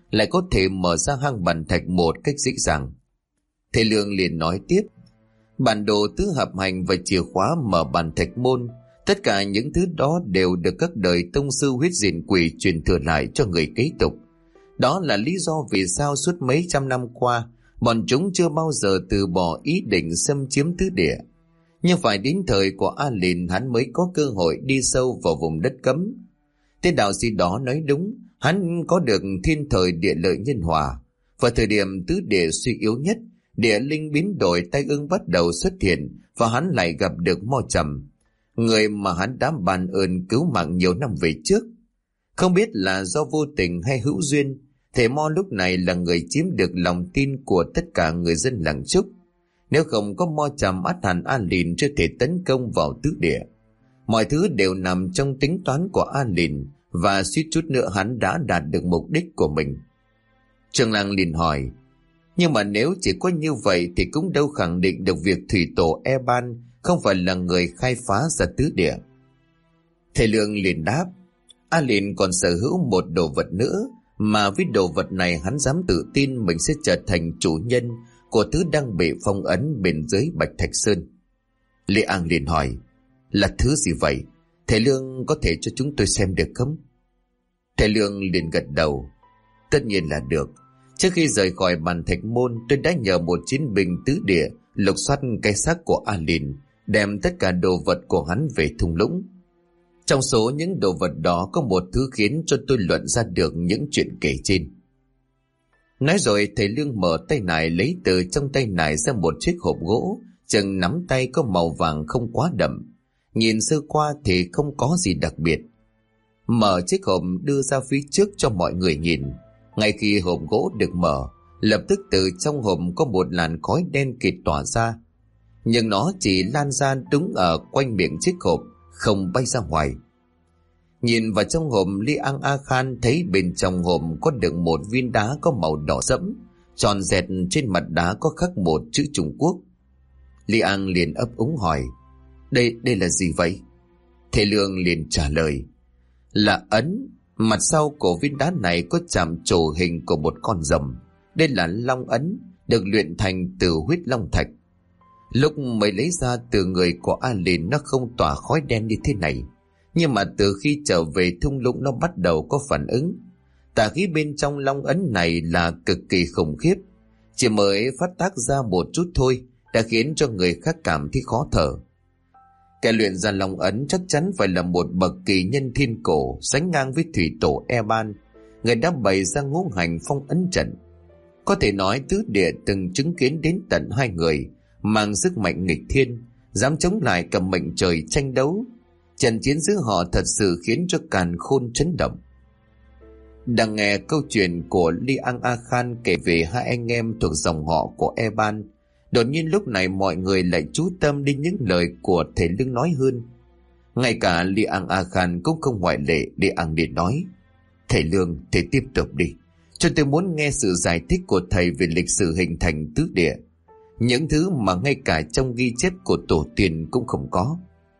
lại có thể mở ra hang bàn thạch một cách dễ dàng. Thầy Lương liền nói tiếp: bản đồ tứ hợp hành và chìa khóa mở bàn thạch môn, tất cả những thứ đó đều được các đời tông sư huyết diện quỷ truyền thừa lại cho người kế tục. Đó là lý do vì sao suốt mấy trăm năm qua bọn chúng chưa bao giờ từ bỏ ý định xâm chiếm tứ địa. Nhưng phải đến thời của A Lìn hắn mới có cơ hội đi sâu vào vùng đất cấm. Tên đạo sĩ đó nói đúng, hắn có được thiên thời địa lợi nhân hòa. Vào thời điểm tứ địa suy yếu nhất, địa linh biến đổi, tai ương bắt đầu xuất hiện và hắn lại gặp được Mo Trầm, người mà hắn đã ban ơn cứu mạng nhiều năm về trước. Không biết là do vô tình hay hữu duyên, thầy Mo lúc này là người chiếm được lòng tin của tất cả người dân làng Trúc. Nếu không có Mo Trầm, ắt hẳn A Lìn chưa thể tấn công vào tứ địa. Mọi thứ đều nằm trong tính toán của A Lìn, và suýt chút nữa hắn đã đạt được mục đích của mình. Trường Lăng liền hỏi: nhưng mà nếu chỉ có như vậy thì cũng đâu khẳng định được việc thủy tổ Eban không phải là người khai phá ra tứ địa. Thầy Lương liền đáp: A Lìn còn sở hữu một đồ vật nữa, mà với đồ vật này hắn dám tự tin mình sẽ trở thành chủ nhân của thứ đang bị phong ấn bên dưới Bạch Thạch Sơn. Lê An liền hỏi: là thứ gì vậy? Thầy Lương có thể cho chúng tôi xem được không? Thầy Lương liền gật đầu: tất nhiên là được. Trước khi rời khỏi bàn thạch môn, tôi đã nhờ một chiến binh tứ địa lục soát cái xác của A Lìn, đem tất cả đồ vật của hắn về thung lũng. Trong số những đồ vật đó có một thứ khiến cho tôi luận ra được những chuyện kể trên. Nói rồi thầy Lương mở tay nải, lấy từ trong tay nải ra một chiếc hộp gỗ chừng nắm tay, có màu vàng không quá đậm. Nhìn sơ qua thì không có gì đặc biệt. Mở chiếc hộp đưa ra phía trước cho mọi người nhìn. Ngay khi hộp gỗ được mở, lập tức từ trong hộp có một làn khói đen kịt tỏa ra. Nhưng nó chỉ lan ra đúng ở quanh miệng chiếc hộp, không bay ra ngoài. Nhìn vào trong hộp, Li Ang A Khan thấy bên trong hộp có đựng một viên đá có màu đỏ sẫm, tròn dẹt, trên mặt đá có khắc một chữ Trung Quốc. Li Ang liền ấp úng hỏi: Đây là gì vậy? Thầy Lương liền trả lời: là ấn. Mặt sau của viên đá này có chạm trổ hình của một con rồng. Đây là long ấn, được luyện thành từ huyết long thạch. Lúc mới lấy ra từ người của A Lìn nó không tỏa khói đen như thế này, nhưng mà từ khi trở về thung lũng nó bắt đầu có phản ứng. Tà khí bên trong long ấn này là cực kỳ khủng khiếp, chỉ mới phát tác ra một chút thôi đã khiến cho người khác cảm thấy khó thở. Kẻ luyện ra long ấn chắc chắn phải là một bậc kỳ nhân thiên cổ, sánh ngang với thủy tổ Eban, người đã bày ra ngũ hành phong ấn trận. Có thể nói tứ địa từng chứng kiến đến tận hai người mang sức mạnh nghịch thiên, dám chống lại cả mệnh trời tranh đấu. Trận chiến giữa họ thật sự khiến cho càn khôn chấn động. Đang nghe câu chuyện của Li Ang A Khan kể về hai anh em thuộc dòng họ của Eban, đột nhiên lúc này mọi người lại chú tâm đến những lời của thầy Lương nói hơn. Ngay cả Li Ang A Khan cũng không ngoại lệ. Li Ang liền nói: Thầy Lương, thầy tiếp tục đi, cho tôi muốn nghe sự giải thích của thầy về lịch sử hình thành tứ địa, những thứ mà ngay cả trong ghi chép của tổ tiên cũng không có.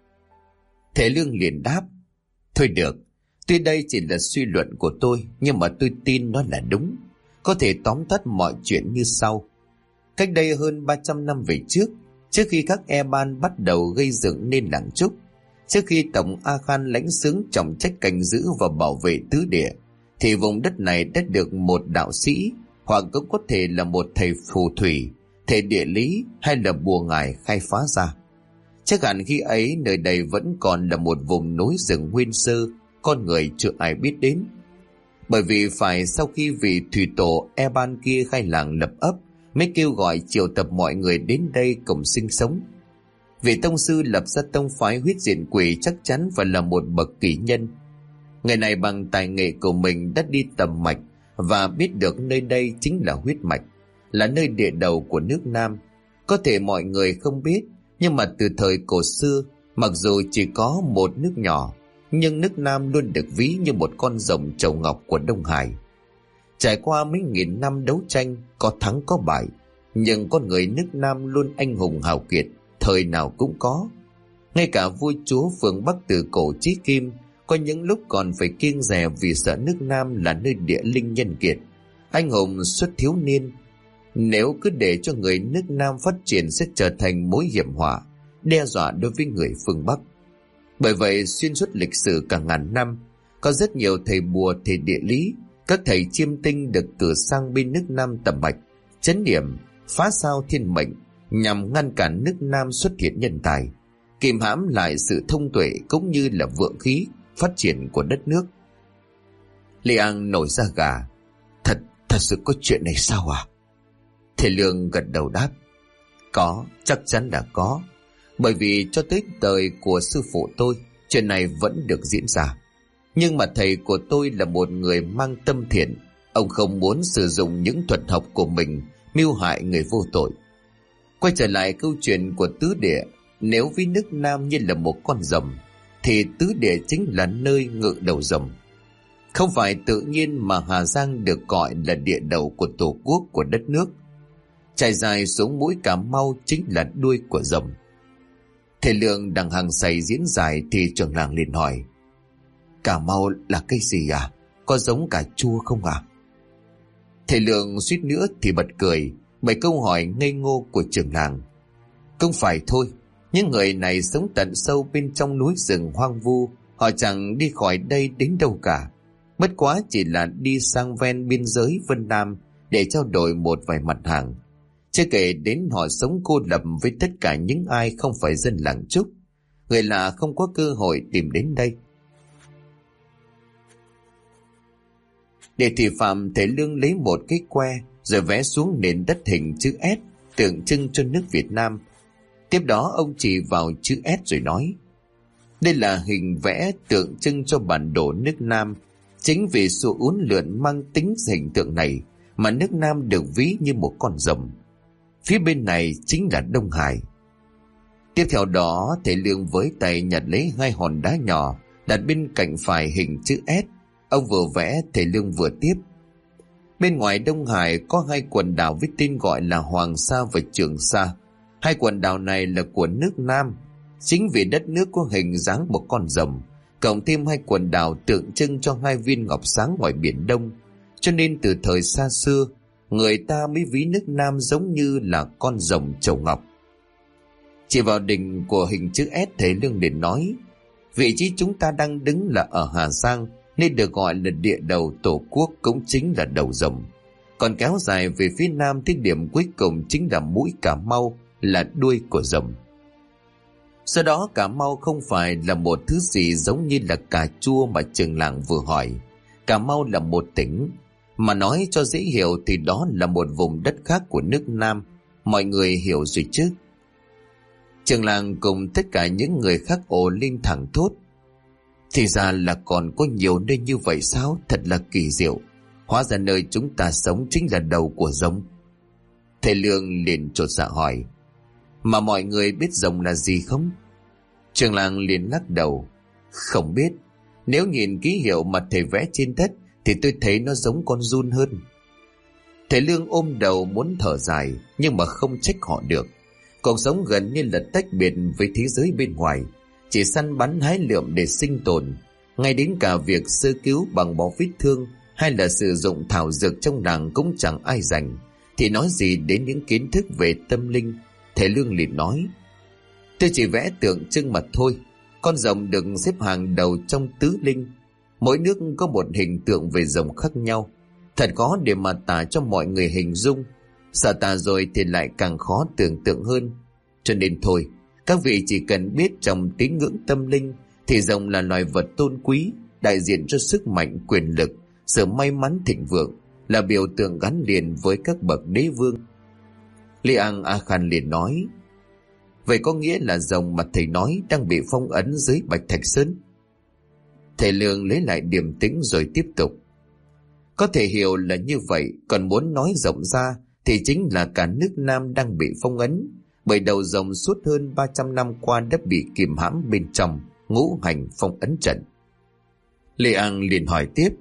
Thầy Lương liền đáp: Thôi được, tuy đây chỉ là suy luận của tôi, nhưng mà tôi tin nó là đúng. Có thể tóm tắt mọi chuyện như sau. Cách đây hơn 300 năm về trước khi các Eban bắt đầu gây dựng nên làng Trúc, trước khi Tổng A Khan lãnh xướng trọng trách canh giữ và bảo vệ tứ địa, thì vùng đất này đã được một đạo sĩ, hoặc cũng có thể là một thầy phù thủy, thầy địa lý hay là bùa ngải khai phá ra. Chắc hẳn khi ấy nơi đây vẫn còn là một vùng núi rừng nguyên sơ, con người chưa ai biết đến. Bởi vì phải sau khi vị thủy tổ Eban kia khai làng lập ấp mới kêu gọi triệu tập mọi người đến đây cùng sinh sống. Vị tông sư lập ra tông phái huyết diện quỷ chắc chắn phải là một bậc kỳ nhân. Người này bằng tài nghệ của mình đã đi tầm mạch và biết được nơi đây chính là huyết mạch, là nơi địa đầu của nước Nam. Có thể mọi người không biết, nhưng mà từ thời cổ xưa, mặc dù chỉ có một nước nhỏ, nhưng nước Nam luôn được ví như một con rồng chầu ngọc của Đông Hải. Trải qua mấy nghìn năm đấu tranh, có thắng có bại, nhưng con người nước Nam luôn anh hùng hào kiệt, thời nào cũng có. Ngay cả vua chúa phương Bắc từ cổ chí kim có những lúc còn phải kiêng dè vì sợ nước Nam là nơi địa linh nhân kiệt, Anh hùng xuất thiếu niên. Nếu cứ để cho người nước Nam phát triển sẽ trở thành mối hiểm họa, đe dọa đối với người phương Bắc. Bởi vậy xuyên suốt lịch sử cả ngàn năm, có rất nhiều thầy bùa, thầy địa lý, các thầy chiêm tinh được cử sang bên nước Nam tẩm bạch, chấn điểm, phá sao thiên mệnh, nhằm ngăn cản nước Nam xuất hiện nhân tài, kìm hãm lại sự thông tuệ cũng như là vượng khí phát triển của đất nước. Lê An nổi da gà. Thật sự có chuyện này sao à? Thầy Lương gật đầu đáp. Có, chắc chắn là có. Bởi vì cho tới đời của sư phụ tôi, chuyện này vẫn được diễn ra. Nhưng mà thầy của tôi là một người mang tâm thiện. Ông không muốn sử dụng những thuật học của mình mưu hại người vô tội. Quay trở lại câu chuyện của tứ địa, nếu ví nước Nam như là một con rồng, thì tứ địa chính là nơi ngự đầu rồng. Không phải tự nhiên mà Hà Giang được gọi là địa đầu của tổ quốc, của đất nước. Trải dài xuống mũi Cà Mau chính là đuôi của rồng. Thầy Lương đang hàng say diễn giải thì trưởng làng liền hỏi: Cà Mau là cái gì à? Có giống cà chua không à? Thầy Lương suýt nữa thì bật cười bởi câu hỏi ngây ngô của trưởng làng. Không phải thôi, những người này sống tận sâu bên trong núi rừng hoang vu, họ chẳng đi khỏi đây đến đâu cả. Bất quá chỉ là đi sang ven biên giới Vân Nam để trao đổi một vài mặt hàng. Chưa kể đến họ sống cô lập với tất cả những ai không phải dân làng Trúc. Người lạ không có cơ hội tìm đến đây. Để thị phạm, thầy Lương lấy một cái que rồi vẽ xuống nền đất hình chữ S tượng trưng cho nước Việt Nam. Tiếp đó ông chỉ vào chữ S rồi nói: đây là hình vẽ tượng trưng cho bản đồ nước Nam. Chính vì sự uốn lượn mang tính hình tượng này mà nước Nam được ví như một con rồng. Phía bên này chính là Đông Hải. Tiếp theo đó, thầy Lương với tay nhặt lấy hai hòn đá nhỏ đặt bên cạnh phải hình chữ S. Ông vừa vẽ, thầy Lương vừa tiếp: bên ngoài Đông Hải có hai quần đảo với tên gọi là Hoàng Sa và Trường Sa. Hai quần đảo này là của nước Nam. Chính vì đất nước có hình dáng một con rồng, cộng thêm hai quần đảo tượng trưng cho hai viên ngọc sáng ngoài biển Đông, cho nên từ thời xa xưa, người ta mới ví nước Nam giống như là con rồng chầu ngọc. Chỉ vào đỉnh của hình chữ S, thầy Lương liền nói: vị trí chúng ta đang đứng là ở Hà Giang, nên được gọi là địa đầu tổ quốc, cũng chính là đầu rồng. Còn kéo dài về phía nam tới điểm cuối cùng chính là mũi Cà Mau, là đuôi của rồng. Sau đó Cà Mau không phải là một thứ gì giống như là cà chua mà trường làng vừa hỏi. Cà Mau là một tỉnh, mà nói cho dễ hiểu thì đó là một vùng đất khác của nước Nam. Mọi người hiểu rồi chứ? Trường làng cùng tất cả những người khác ồ lên thẳng thốt: thì ra là còn có nhiều nơi như vậy sao? Thật là kỳ diệu. Hóa ra nơi chúng ta sống chính là đầu của rồng. Thầy Lương liền chột dạ hỏi: mà mọi người biết rồng là gì không? Trường làng liền lắc đầu: không biết. Nếu nhìn ký hiệu mà thầy vẽ trên đất thì tôi thấy nó giống con giun hơn. Thầy Lương ôm đầu muốn thở dài, nhưng mà không trách họ được. Cuộc sống gần như là tách biệt với thế giới bên ngoài, chỉ săn bắn hái lượm để sinh tồn. Ngay đến cả việc sơ cứu bằng bó vết thương hay là sử dụng thảo dược trong làng cũng chẳng ai dành, thì nói gì đến những kiến thức về tâm linh. Thầy Lương liền nói: tôi chỉ vẽ tượng trưng mà thôi. Con rồng được xếp hàng đầu trong tứ linh. Mỗi nước có một hình tượng về rồng khác nhau, thật khó để mà tả cho mọi người hình dung. Sợ tả rồi thì lại càng khó tưởng tượng hơn. Cho nên thôi, các vị chỉ cần biết trong tín ngưỡng tâm linh thì rồng là loài vật tôn quý, đại diện cho sức mạnh, quyền lực, sự may mắn thịnh vượng, là biểu tượng gắn liền với các bậc đế vương. Li Ang A Khan liền nói: vậy có nghĩa là rồng mà thầy nói đang bị phong ấn dưới Bạch Thạch Sơn? Thầy Lương lấy lại điềm tĩnh rồi tiếp tục: có thể hiểu là như vậy, còn muốn nói rộng ra thì chính là cả nước Nam đang bị phong ấn, bởi đầu rồng suốt hơn 300 năm qua đã bị kìm hãm bên trong ngũ hành phong ấn trận. Lê An liền hỏi tiếp: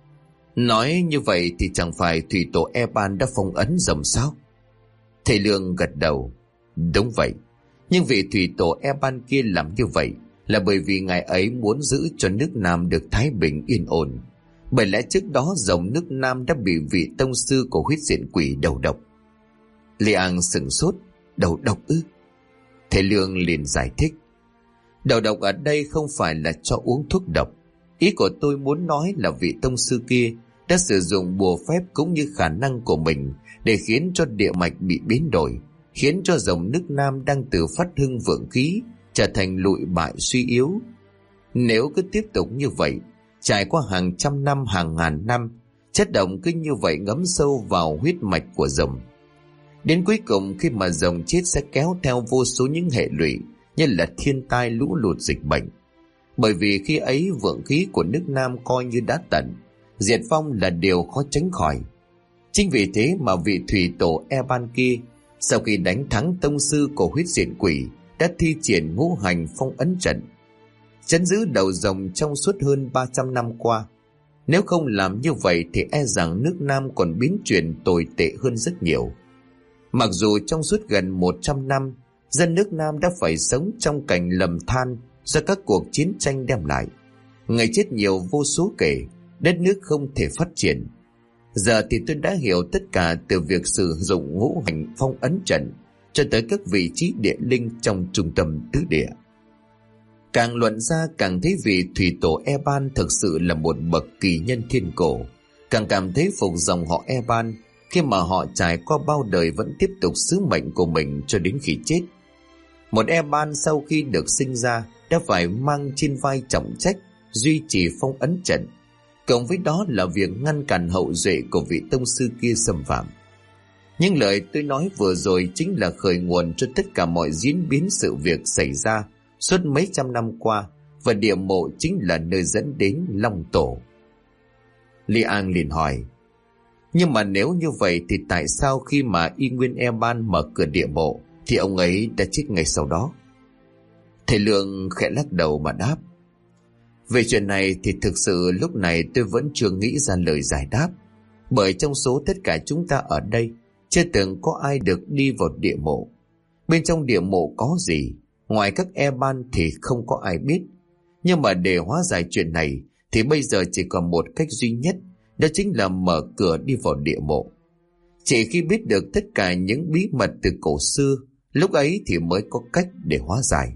nói như vậy thì chẳng phải thủy tổ Eban đã phong ấn rồng sao? Thầy Lương gật đầu: đúng vậy. Nhưng vị thủy tổ Eban kia làm như vậy là bởi vì ngài ấy muốn giữ cho nước Nam được thái bình yên ổn. Bởi lẽ trước đó dòng nước Nam đã bị vị tông sư của huyết diện quỷ đầu độc. Li An sửng sốt. Đầu độc ư? Thầy Lương liền giải thích. Đầu độc ở đây không phải là cho uống thuốc độc. Ý của tôi muốn nói là vị tông sư kia đã sử dụng bùa phép cũng như khả năng của mình để khiến cho địa mạch bị biến đổi, khiến cho dòng nước Nam đang từ phát hưng vượng khí trở thành lụi bại suy yếu. Nếu cứ tiếp tục như vậy, trải qua hàng trăm năm hàng ngàn năm, chất độc cứ như vậy ngấm sâu vào huyết mạch của rồng. Đến cuối cùng khi mà rồng chết sẽ kéo theo vô số những hệ lụy như là thiên tai, lũ lụt, dịch bệnh. Bởi vì khi ấy vượng khí của nước Nam coi như đã tận, diệt vong là điều khó tránh khỏi. Chính vì thế mà vị thủy tổ Eban kia sau khi đánh thắng tông sư của huyết diện quỷ đã thi triển ngũ hành phong ấn trận, trấn giữ đầu rồng trong suốt hơn 300 năm qua. Nếu không làm như vậy thì e rằng nước Nam còn biến chuyển tồi tệ hơn rất nhiều. Mặc dù trong suốt gần 100 năm, dân nước Nam đã phải sống trong cảnh lầm than do các cuộc chiến tranh đem lại. Ngày chết nhiều vô số kể, đất nước không thể phát triển. Giờ thì tôi đã hiểu tất cả từ việc sử dụng ngũ hành phong ấn trận cho tới các vị trí địa linh trong trung tâm tứ địa. Càng luận ra càng thấy vị thủy tổ Eban thực sự là một bậc kỳ nhân thiên cổ, càng cảm thấy phục dòng họ Eban khi mà họ trải qua bao đời vẫn tiếp tục sứ mệnh của mình cho đến khi chết. Một Eban sau khi được sinh ra đã phải mang trên vai trọng trách duy trì phong ấn trận, cộng với đó là việc ngăn cản hậu duệ của vị tông sư kia xâm phạm. Những lời tôi nói vừa rồi chính là khởi nguồn cho tất cả mọi diễn biến sự việc xảy ra suốt mấy trăm năm qua, và địa mộ chính là nơi dẫn đến Long Tổ. Li An liền hỏi, nhưng mà nếu như vậy thì tại sao khi mà Y Nguyên Eban mở cửa địa mộ thì ông ấy đã chết ngay sau đó? Thầy Lương khẽ lắc đầu mà đáp, về chuyện này thì thực sự lúc này tôi vẫn chưa nghĩ ra lời giải đáp. Bởi trong số tất cả chúng ta ở đây, chưa từng có ai được đi vào địa mộ. Bên trong địa mộ có gì, ngoài các Eban thì không có ai biết. Nhưng mà để hóa giải chuyện này thì bây giờ chỉ còn một cách duy nhất, đó chính là mở cửa đi vào địa mộ. Chỉ khi biết được tất cả những bí mật từ cổ xưa, lúc ấy thì mới có cách để hóa giải.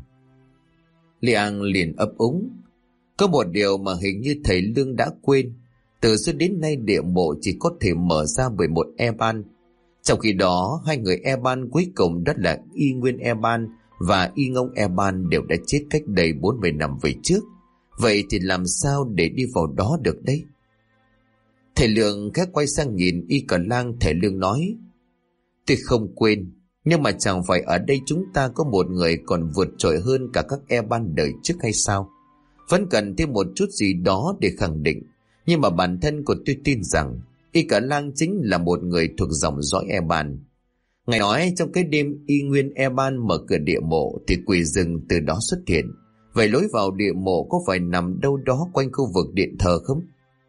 Li An liền ấp úng, có một điều mà hình như thầy Lương đã quên. Từ xưa đến nay địa mộ chỉ có thể mở ra bởi một Eban. Trong khi đó hai người Eban cuối cùng đó là Y Nguyên Eban và Y Ngông Eban đều đã chết cách đây 40 năm về trước. Vậy thì làm sao để đi vào đó được đây? Thầy Lương khẽ quay sang nhìn Y Cờ Lang. Thầy Lương nói, tôi không quên, nhưng mà chẳng phải ở đây chúng ta có một người còn vượt trội hơn cả các Eban đời trước hay sao? Vẫn cần thêm một chút gì đó để khẳng định. Nhưng mà bản thân của tôi tin rằng Y Cờ Lang chính là một người thuộc dòng dõi Eban. Ngài nói trong cái đêm Y Nguyên Eban mở cửa địa mộ thì quỷ rừng từ đó xuất hiện. Vậy lối vào địa mộ có phải nằm đâu đó quanh khu vực điện thờ không?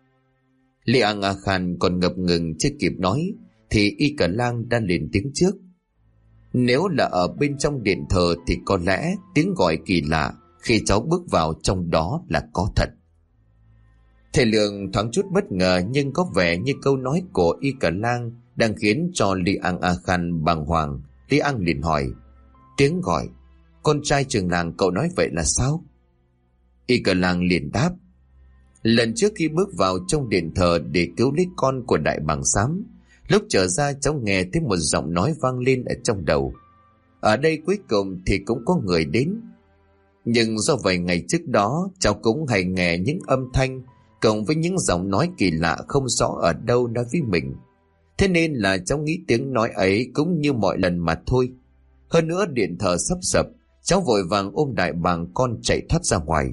Li An A Khan còn ngập ngừng chưa kịp nói thì Y Cờ Lang đã lên tiếng trước. Nếu là ở bên trong điện thờ thì có lẽ tiếng gọi kỳ lạ khi cháu bước vào trong đó là có thật. Thầy Lương thoáng chút bất ngờ, nhưng có vẻ như câu nói của Y Cờ Lang đang khiến cho Li An A Khan bàng hoàng. Li An liền hỏi, tiếng gọi, con trai trường làng cậu nói vậy là sao? Y Cờ Lang liền đáp, lần trước khi bước vào trong điện thờ để cứu lấy con của đại bàng xám, lúc trở ra cháu nghe thấy một giọng nói vang lên ở trong đầu. Ở đây cuối cùng thì cũng có người đến. Nhưng do vài ngày trước đó cháu cũng hay nghe những âm thanh cộng với những giọng nói kỳ lạ không rõ ở đâu nói với mình. Thế nên là cháu nghĩ tiếng nói ấy cũng như mọi lần mà thôi. Hơn nữa điện thờ sắp sập, cháu vội vàng ôm đại bàng con chạy thoát ra ngoài.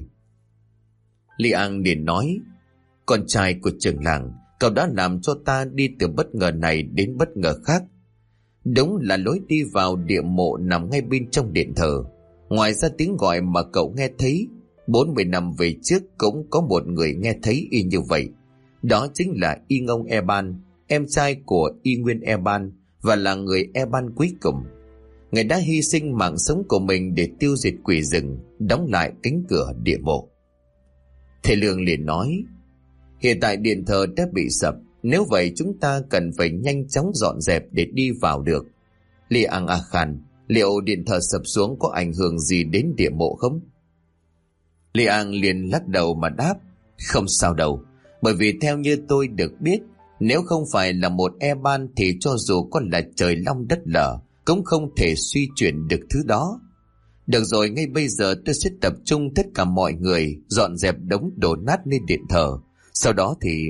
Li An liền nói, con trai của trưởng làng, cậu đã làm cho ta đi từ bất ngờ này đến bất ngờ khác. Đúng là lối đi vào địa mộ nằm ngay bên trong điện thờ. Ngoài ra tiếng gọi mà cậu nghe thấy 40 năm về trước cũng có một người nghe thấy y như vậy. Đó chính là Y Ngông Eban, em trai của Y Nguyên Eban và là người Eban cuối cùng. Người đã hy sinh mạng sống của mình để tiêu diệt quỷ rừng, đóng lại cánh cửa địa mộ. Thầy Lương liền nói, Hiện tại điện thờ đã bị sập, nếu vậy chúng ta cần phải nhanh chóng dọn dẹp để đi vào được. Li Ang A Khan, liệu điện thờ sập xuống có ảnh hưởng gì đến địa mộ không? Li Ang liền lắc đầu mà đáp, không sao đâu, bởi vì theo như tôi được biết, nếu không phải là một Eban thì cho dù có là trời long đất lở cũng không thể suy chuyển được thứ đó. Được rồi, ngay bây giờ tôi sẽ tập trung tất cả mọi người dọn dẹp đống đổ nát lên điện thờ. Sau đó thì...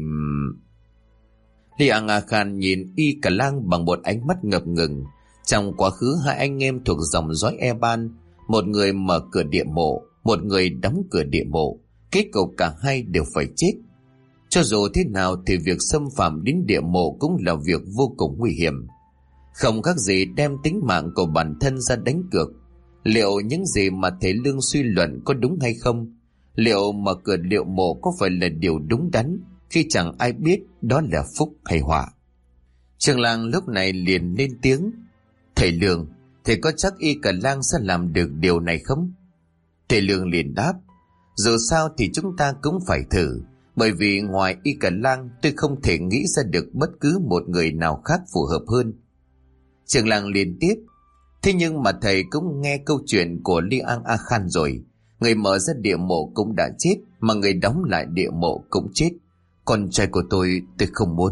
Li Ang A Khan nhìn Y Cả Lang bằng một ánh mắt ngập ngừng. Trong quá khứ hai anh em thuộc dòng dõi Eban, một người mở cửa địa mộ, một người đóng cửa địa mộ. Kết cục cả hai đều phải chết. Cho dù thế nào thì việc xâm phạm đến địa mộ cũng là việc vô cùng nguy hiểm. Không khác gì đem tính mạng của bản thân ra đánh cược. Liệu những gì mà thầy Lương suy luận có đúng hay không? Liệu mở cửa địa mộ có phải là điều đúng đắn khi chẳng ai biết đó là phúc hay họa? Trường Lang lúc này liền lên tiếng, thầy Lương, thầy có chắc Y Cả Lang sẽ làm được điều này không? Thầy Lương liền đáp, dù sao thì chúng ta cũng phải thử, bởi vì ngoài Y Cả Lang tôi không thể nghĩ ra được bất cứ một người nào khác phù hợp hơn. Trường Lang liền tiếp, thế nhưng mà thầy cũng nghe câu chuyện của Li Ang A Khan rồi. Người mở ra địa mộ cũng đã chết, mà người đóng lại địa mộ cũng chết. Con trai của tôi không muốn...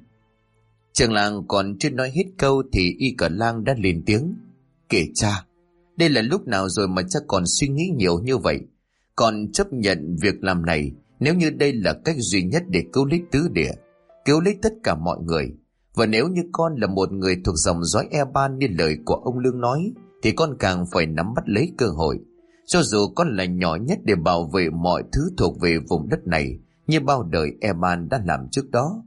Trường Lang còn chưa nói hết câu thì Y Cả Lang đã lên tiếng, kể cha, đây là lúc nào rồi mà cha còn suy nghĩ nhiều như vậy? Còn chấp nhận việc làm này nếu như đây là cách duy nhất để cứu lấy tứ địa, cứu lấy tất cả mọi người. Và nếu như con là một người thuộc dòng dõi Eban như lời của ông Lương nói, thì con càng phải nắm bắt lấy cơ hội. Cho dù con là nhỏ nhất để bảo vệ mọi thứ thuộc về vùng đất này, như bao đời Eban đã làm trước đó.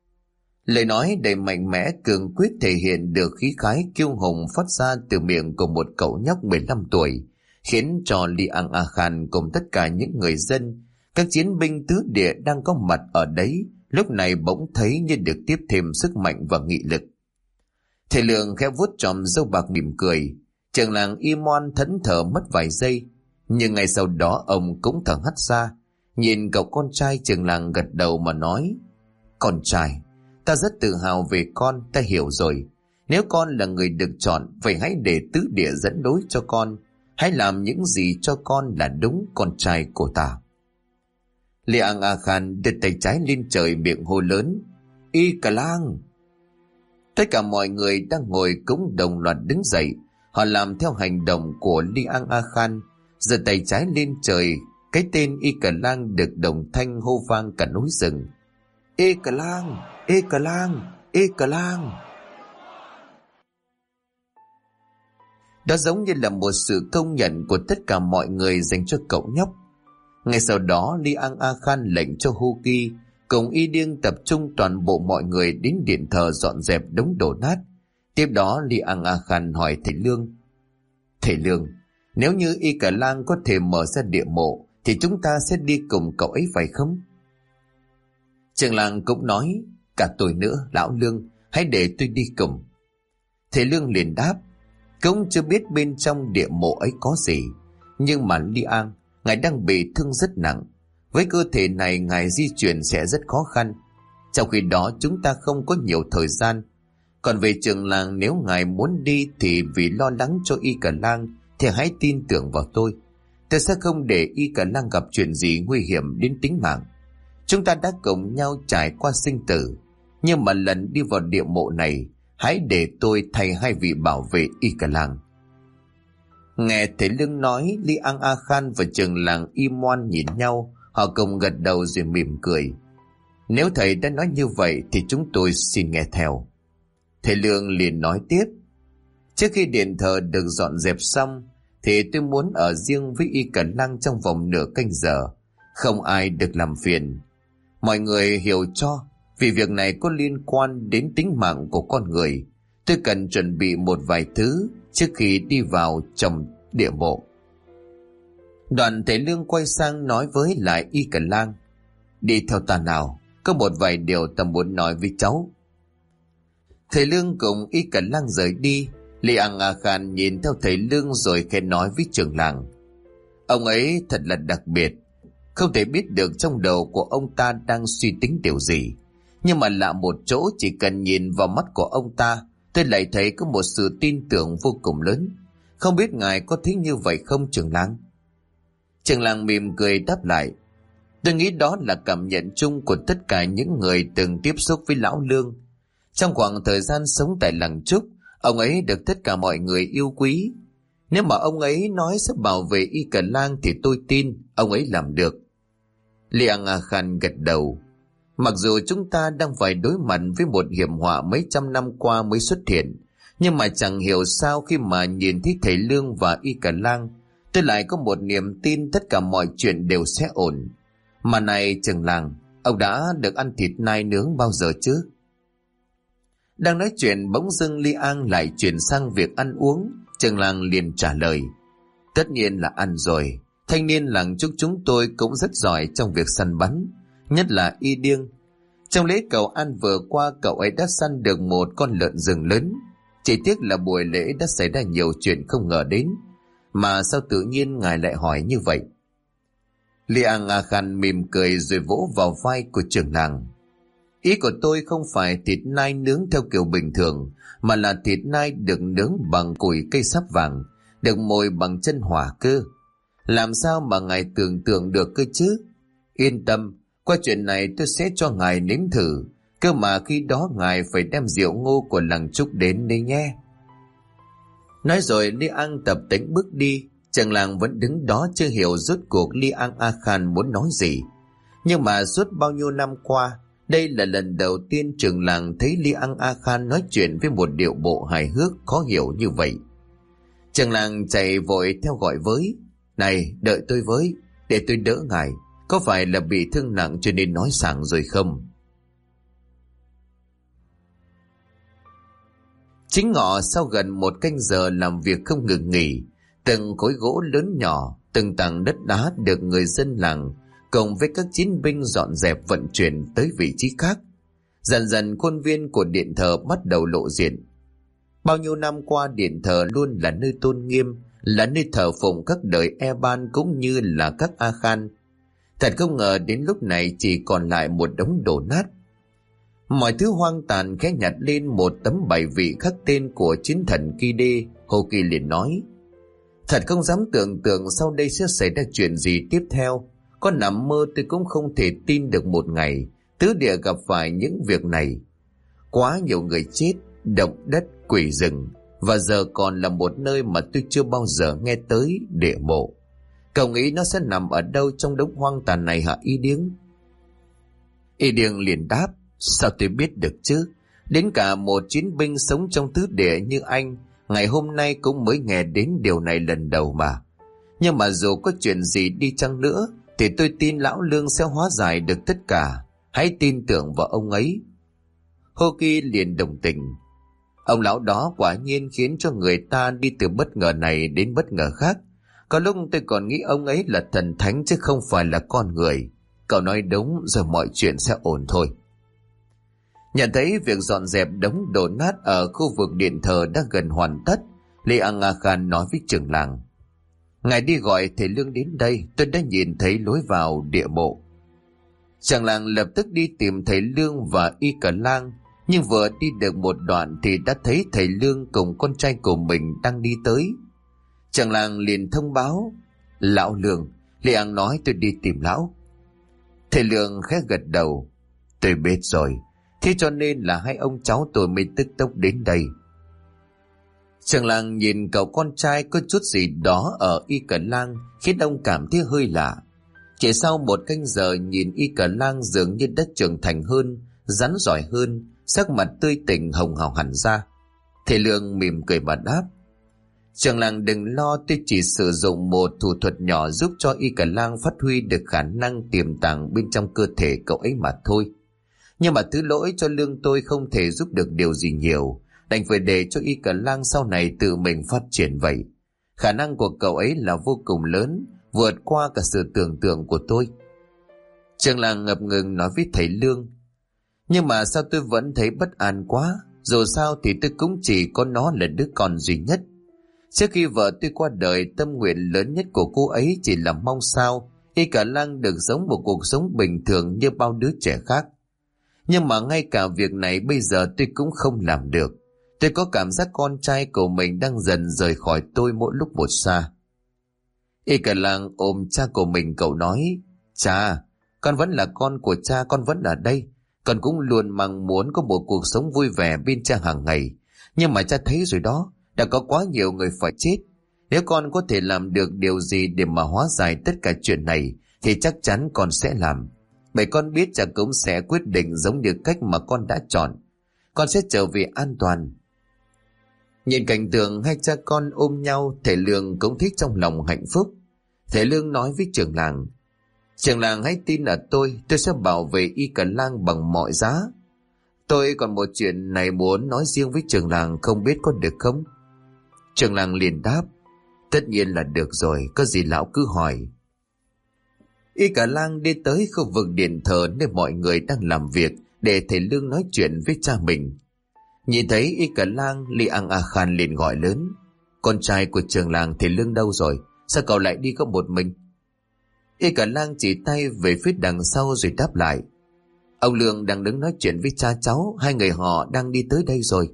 Lời nói đầy mạnh mẽ cường quyết thể hiện được khí khái kiêu hùng phát ra từ miệng của một cậu nhóc 15 tuổi, khiến cho Li Ang A Khan cùng tất cả những người dân, các chiến binh tứ địa đang có mặt ở đấy, lúc này bỗng thấy như được tiếp thêm sức mạnh và nghị lực. Thầy Lương khẽ vuốt chòm râu bạc mỉm cười. Trường Làng Y Moan thẫn thờ mất vài giây, nhưng ngay sau đó ông cũng thở hắt ra, nhìn cậu con trai Trường Làng gật đầu mà nói, con trai, ta rất tự hào về con, ta hiểu rồi. Nếu con là người được chọn, vậy hãy để tứ địa dẫn lối cho con. Hãy làm những gì cho con là đúng, con trai của ta. Li Ang A Khan đưa tay trái lên trời, miệng hô lớn, Y Cả Lang. Tất cả mọi người đang ngồi cũng đồng loạt đứng dậy. Họ làm theo hành động của Li Ang A Khan, giơ tay trái lên trời. Cái tên Y Cả Lang được đồng thanh hô vang cả núi rừng. Y Cả Lang, Y Cả Lang, Y Cả Lang. Đó giống như là một sự công nhận của tất cả mọi người dành cho cậu nhóc. Ngay sau đó Li Ang A Khan lệnh cho Hu Ki cùng Y Điêng tập trung toàn bộ mọi người đến điện thờ dọn dẹp đống đổ nát. Tiếp đó Li Ang A Khan hỏi thầy Lương, thầy Lương, nếu như Y Cả Lang có thể mở ra địa mộ thì chúng ta sẽ đi cùng cậu ấy phải không? Trường Lang cũng nói, cả tôi nữa lão Lương, hãy để tôi đi cùng. Thầy Lương liền đáp, cũng chưa biết bên trong địa mộ ấy có gì, nhưng mà Li Ang, ngài đang bị thương rất nặng, với cơ thể này ngài di chuyển sẽ rất khó khăn. Trong khi đó chúng ta không có nhiều thời gian. Còn về Trường Làng, nếu ngài muốn đi thì vì lo lắng cho Y Cả Lang thì hãy tin tưởng vào tôi. Tôi sẽ không để Y Cả Lang gặp chuyện gì nguy hiểm đến tính mạng. Chúng ta đã cùng nhau trải qua sinh tử, nhưng mà lần đi vào địa mộ này, hãy để tôi thay hai vị bảo vệ Y Cả Lang. Nghe thầy Lương nói, Li Ang A Khan và Trường Làng Y Moan nhìn nhau, họ cùng gật đầu rồi mỉm cười. Nếu thầy đã nói như vậy thì chúng tôi xin nghe theo. Thầy Lương liền nói tiếp, trước khi điện thờ được dọn dẹp xong thì tôi muốn ở riêng với Y Cả Lang trong vòng nửa canh giờ, không ai được làm phiền. Mọi người hiểu cho, vì việc này có liên quan đến tính mạng của con người, tôi cần chuẩn bị một vài thứ trước khi đi vào trong địa mộ. Đoàn thầy Lương quay sang nói với lại Y Cả Lang, đi theo ta nào, có một vài điều ta muốn nói với cháu. Thầy Lương cùng Y Cả Lang rời đi. Li Ang A Khan nhìn theo thầy Lương rồi khẽ nói với Trường Làng, ông ấy thật là đặc biệt. Không thể biết được trong đầu của ông ta đang suy tính điều gì. Nhưng mà lạ một chỗ, chỉ cần nhìn vào mắt của ông ta, tôi lại thấy có một sự tin tưởng vô cùng lớn. Không biết ngài có thấy như vậy không trưởng làng? Trưởng làng mỉm cười đáp lại. Tôi nghĩ đó là cảm nhận chung của tất cả những người từng tiếp xúc với lão Lương. Trong khoảng thời gian sống tại làng Trúc, ông ấy được tất cả mọi người yêu quý. Nếu mà ông ấy nói sẽ bảo vệ Y Cờ Lang thì tôi tin ông ấy làm được. Liang A Khan gật đầu. Mặc dù chúng ta đang phải đối mặt với một hiểm họa mấy trăm năm qua mới xuất hiện, nhưng mà chẳng hiểu sao khi mà nhìn thấy thầy Lương và Y Cờ Lang, tôi lại có một niềm tin tất cả mọi chuyện đều sẽ ổn. Mà này trưởng làng, ông đã được ăn thịt nai nướng bao giờ chứ? Đang nói chuyện bỗng dưng Liang lại chuyển sang việc ăn uống. Trưởng làng liền trả lời. Tất nhiên là ăn rồi. Thanh niên làng Trúc chúng tôi cũng rất giỏi trong việc săn bắn, nhất là Y Điêng. Trong lễ cầu an vừa qua, cậu ấy đã săn được một con lợn rừng lớn. Chỉ tiếc là buổi lễ đã xảy ra nhiều chuyện không ngờ đến. Mà sao tự nhiên ngài lại hỏi như vậy? Liang A Khan mỉm cười rồi vỗ vào vai của trưởng làng. Ý của tôi không phải thịt nai nướng theo kiểu bình thường, mà là thịt nai được nướng bằng củi cây sáp vàng, được mồi bằng chân hỏa cơ. Làm sao mà ngài tưởng tượng được cơ chứ? Yên tâm, qua chuyện này tôi sẽ cho ngài nếm thử. Cơ mà khi đó ngài phải đem rượu ngô của làng Trúc đến đây nhé. Nói rồi Liang tập tễnh bước đi. Trưởng làng vẫn đứng đó chưa hiểu rốt cuộc Liang A Khan muốn nói gì. Nhưng mà suốt bao nhiêu năm qua, đây là lần đầu tiên trưởng làng thấy Liang A Khan nói chuyện với một điệu bộ hài hước khó hiểu như vậy. Trưởng làng chạy vội theo gọi với. Này, đợi tôi với, để tôi đỡ ngài. Có phải là bị thương nặng cho nên nói sảng rồi không? Chính ngọ, sau gần một canh giờ làm việc không ngừng nghỉ, từng khối gỗ lớn nhỏ, từng tảng đất đá được người dân làng cùng với các chiến binh dọn dẹp vận chuyển tới vị trí khác. Dần dần khuôn viên của điện thờ bắt đầu lộ diện. Bao nhiêu năm qua, điện thờ luôn là nơi tôn nghiêm, là nơi thờ phụng các đời Eban cũng như là các A Khan. Thật không ngờ đến lúc này chỉ còn lại một đống đổ nát. Mọi thứ hoang tàn. Khẽ nhặt lên một tấm bài vị khắc tên của chiến thần Kide, Hồ Kỳ liền nói. Thật không dám tưởng tượng sau đây sẽ xảy ra chuyện gì tiếp theo. Có nằm mơ tôi cũng không thể tin được một ngày tứ địa gặp phải những việc này. Quá nhiều người chết, động đất, quỷ rừng, và giờ còn là một nơi mà tôi chưa bao giờ nghe tới, địa mộ. Cậu nghĩ nó sẽ nằm ở đâu trong đống hoang tàn này hả Y Điêng? Y Điêng liền đáp. Sao tôi biết được chứ? Đến cả một chiến binh sống trong tứ địa như anh ngày hôm nay cũng mới nghe đến điều này lần đầu mà. Nhưng mà dù có chuyện gì đi chăng nữa thì tôi tin lão Lương sẽ hóa giải được tất cả. Hãy tin tưởng vào ông ấy. Hô Kỳ liền đồng tình. Ông lão đó quả nhiên khiến cho người ta đi từ bất ngờ này đến bất ngờ khác. Có lúc tôi còn nghĩ ông ấy là thần thánh chứ không phải là con người. Cậu nói đúng, rồi mọi chuyện sẽ ổn thôi. Nhận thấy việc dọn dẹp đống đổ nát ở khu vực điện thờ đã gần hoàn tất, Liang A Khan nói với trưởng làng. Ngài đi gọi thầy Lương đến đây, tôi đã nhìn thấy lối vào địa mộ. Trưởng làng lập tức đi tìm thầy Lương và Y Cờ Lang, nhưng vừa đi được một đoạn thì đã thấy thầy Lương cùng con trai của mình đang đi tới. Trưởng làng liền thông báo. Lão Lương, Liang nói tôi đi tìm lão. Thầy Lương khẽ gật đầu. Tôi biết rồi. Thế cho nên là hai ông cháu tôi mới tức tốc đến đây. Trưởng làng nhìn cậu con trai có chút gì đó ở Y Cờ Lang khiến ông cảm thấy hơi lạ. Chỉ sau một canh giờ nhìn Y Cờ Lang dường như đã trưởng thành hơn, rắn giỏi hơn, sắc mặt tươi tỉnh hồng hào hẳn ra. Thầy Lương mỉm cười mà đáp. Trưởng làng đừng lo, tôi chỉ sử dụng một thủ thuật nhỏ giúp cho Y Cờ Lang phát huy được khả năng tiềm tàng bên trong cơ thể cậu ấy mà thôi. Nhưng mà thứ lỗi cho Lương tôi không thể giúp được điều gì nhiều, đành phải để cho Y Cờ Lang sau này tự mình phát triển vậy. Khả năng của cậu ấy là vô cùng lớn, vượt qua cả sự tưởng tượng của tôi. Trưởng làng ngập ngừng nói với thầy Lương. Nhưng mà sao tôi vẫn thấy bất an quá, dù sao thì tôi cũng chỉ có nó là đứa con duy nhất. Trước khi vợ tôi qua đời, tâm nguyện lớn nhất của cô ấy chỉ là mong sao Y Cả Lang được sống một cuộc sống bình thường như bao đứa trẻ khác. Nhưng mà ngay cả việc này bây giờ tôi cũng không làm được. Tôi có cảm giác con trai của mình đang dần rời khỏi tôi mỗi lúc một xa. Y Cả Lang ôm cha của mình, cậu nói: Cha, con vẫn là con của cha, con vẫn ở đây. Con cũng luôn mong muốn có một cuộc sống vui vẻ bên cha hàng ngày. Nhưng mà cha thấy rồi đó, đã có quá nhiều người phải chết. Nếu con có thể làm được điều gì để mà hóa giải tất cả chuyện này thì chắc chắn con sẽ làm. Bởi con biết cha cũng sẽ quyết định giống như cách mà con đã chọn. Con sẽ trở về an toàn. Nhìn cảnh tượng hai cha con ôm nhau, thầy Lương cũng thích trong lòng hạnh phúc. Thầy Lương nói với trưởng làng: Trưởng làng hãy tin ở tôi sẽ bảo vệ Y Cả Lang bằng mọi giá. Tôi còn một chuyện này muốn nói riêng với trưởng làng, không biết có được không? Trưởng làng liền đáp: Tất nhiên là được rồi, có gì lão cứ hỏi. Y Cả Lang đi tới khu vực điện thờ nơi mọi người đang làm việc để thầy Lương nói chuyện với cha mình. Nhìn thấy Y Cả Lang, Li Ang A Khan liền gọi lớn: Con trai của trưởng làng thầy Lương đâu rồi? Sao cậu lại đi có một mình? Y Cả Lang chỉ tay về phía đằng sau rồi đáp lại: Ông Lương đang đứng nói chuyện với cha cháu, hai người họ đang đi tới đây rồi.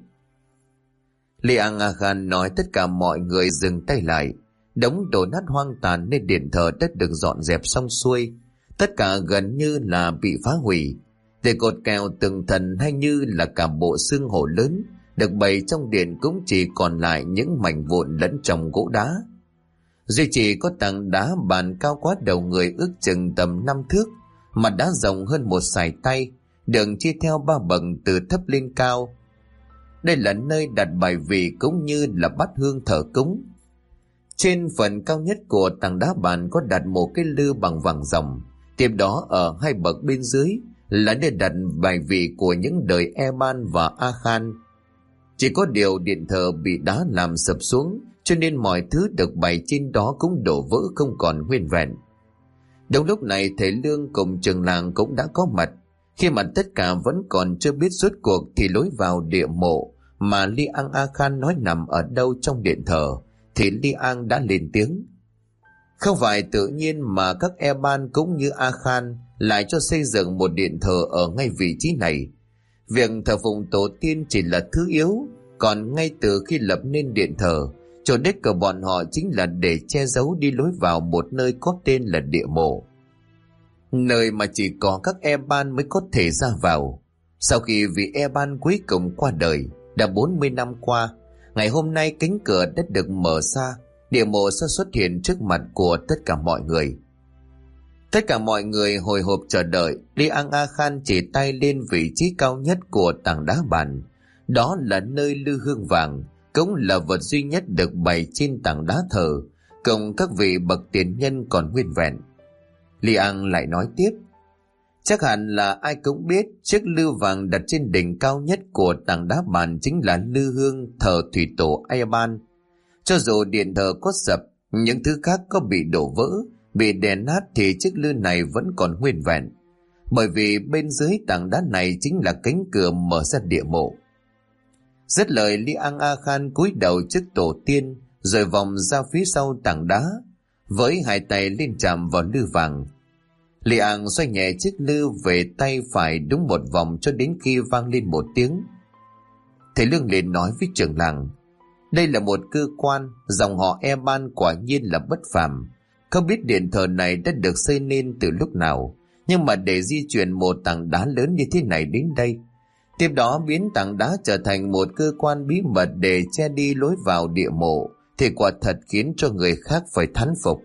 Li Ang A Khan nói tất cả mọi người dừng tay lại. Đống đổ nát hoang tàn nên điện thờ đã được dọn dẹp xong xuôi. Tất cả gần như là bị phá hủy. Để cột kèo tường thần hay như là cả bộ xương hổ lớn được bày trong điện cũng chỉ còn lại những mảnh vụn lẫn trong gỗ đá. Duy chỉ có tảng đá bàn cao quá đầu người, ước chừng tầm 5 thước, mặt đá rộng hơn một sải tay, đường chia theo 3 bậc từ thấp lên cao. Đây là nơi đặt bài vị cũng như là bát hương thờ cúng. Trên phần cao nhất của tảng đá bàn có đặt một cái lư bằng vàng ròng. Tiếp đó ở 2 bậc bên dưới là nơi đặt bài vị của những đời Eban và A Khan. Chỉ có điều điện thờ bị đá làm sập xuống, cho nên mọi thứ được bày trên đó cũng đổ vỡ không còn nguyên vẹn. Đúng lúc này thầy Lương cùng trưởng làng cũng đã có mặt. Khi mà tất cả vẫn còn chưa biết rốt cuộc thì lối vào địa mộ mà Li Ang A Khan nói nằm ở đâu trong điện thờ thì Li Ang đã lên tiếng: Không phải tự nhiên mà các Eban cũng như A Khan lại cho xây dựng một điện thờ ở ngay vị trí này. Việc thờ phụng tổ tiên chỉ là thứ yếu, còn ngay từ khi lập nên điện thờ, chỗ đích của bọn họ chính là để che giấu đi lối vào một nơi có tên là địa mộ, nơi mà chỉ có các Eban mới có thể ra vào. Sau khi vị Eban cuối cùng qua đời, đã 40 năm qua, ngày hôm nay cánh cửa đã được mở ra, địa mộ sẽ xuất hiện trước mặt của tất cả mọi người. Tất cả mọi người hồi hộp chờ đợi. Li Ang A Khan chỉ tay lên vị trí cao nhất của tảng đá bàn. Đó là nơi lư hương vàng, cũng là vật duy nhất được bày trên tảng đá thờ, cùng các vị bậc tiền nhân còn nguyên vẹn. Li Ang lại nói tiếp: Chắc hẳn là ai cũng biết chiếc lư vàng đặt trên đỉnh cao nhất của tảng đá bàn chính là lư hương thờ thủy tổ Eban. Cho dù điện thờ có sập, những thứ khác có bị đổ vỡ, bị đè nát thì chiếc lư này vẫn còn nguyên vẹn. Bởi vì bên dưới tảng đá này chính là cánh cửa mở ra địa mộ. Dứt lời, Li Ang A Khan cúi đầu trước tổ tiên, rồi vòng ra phía sau tảng đá, với hai tay lên chạm vào lư vàng. Li Ang xoay nhẹ chiếc lư về tay phải đúng một vòng cho đến khi vang lên một tiếng. Thầy Lương liền nói với trưởng làng: Đây là một cơ quan, dòng họ Eban quả nhiên là bất phàm. Không biết điện thờ này đã được xây nên từ lúc nào, nhưng mà để di chuyển một tảng đá lớn như thế này đến đây, tiếp đó biến tảng đá trở thành một cơ quan bí mật để che đi lối vào địa mộ, thì quả thật khiến cho người khác phải thán phục.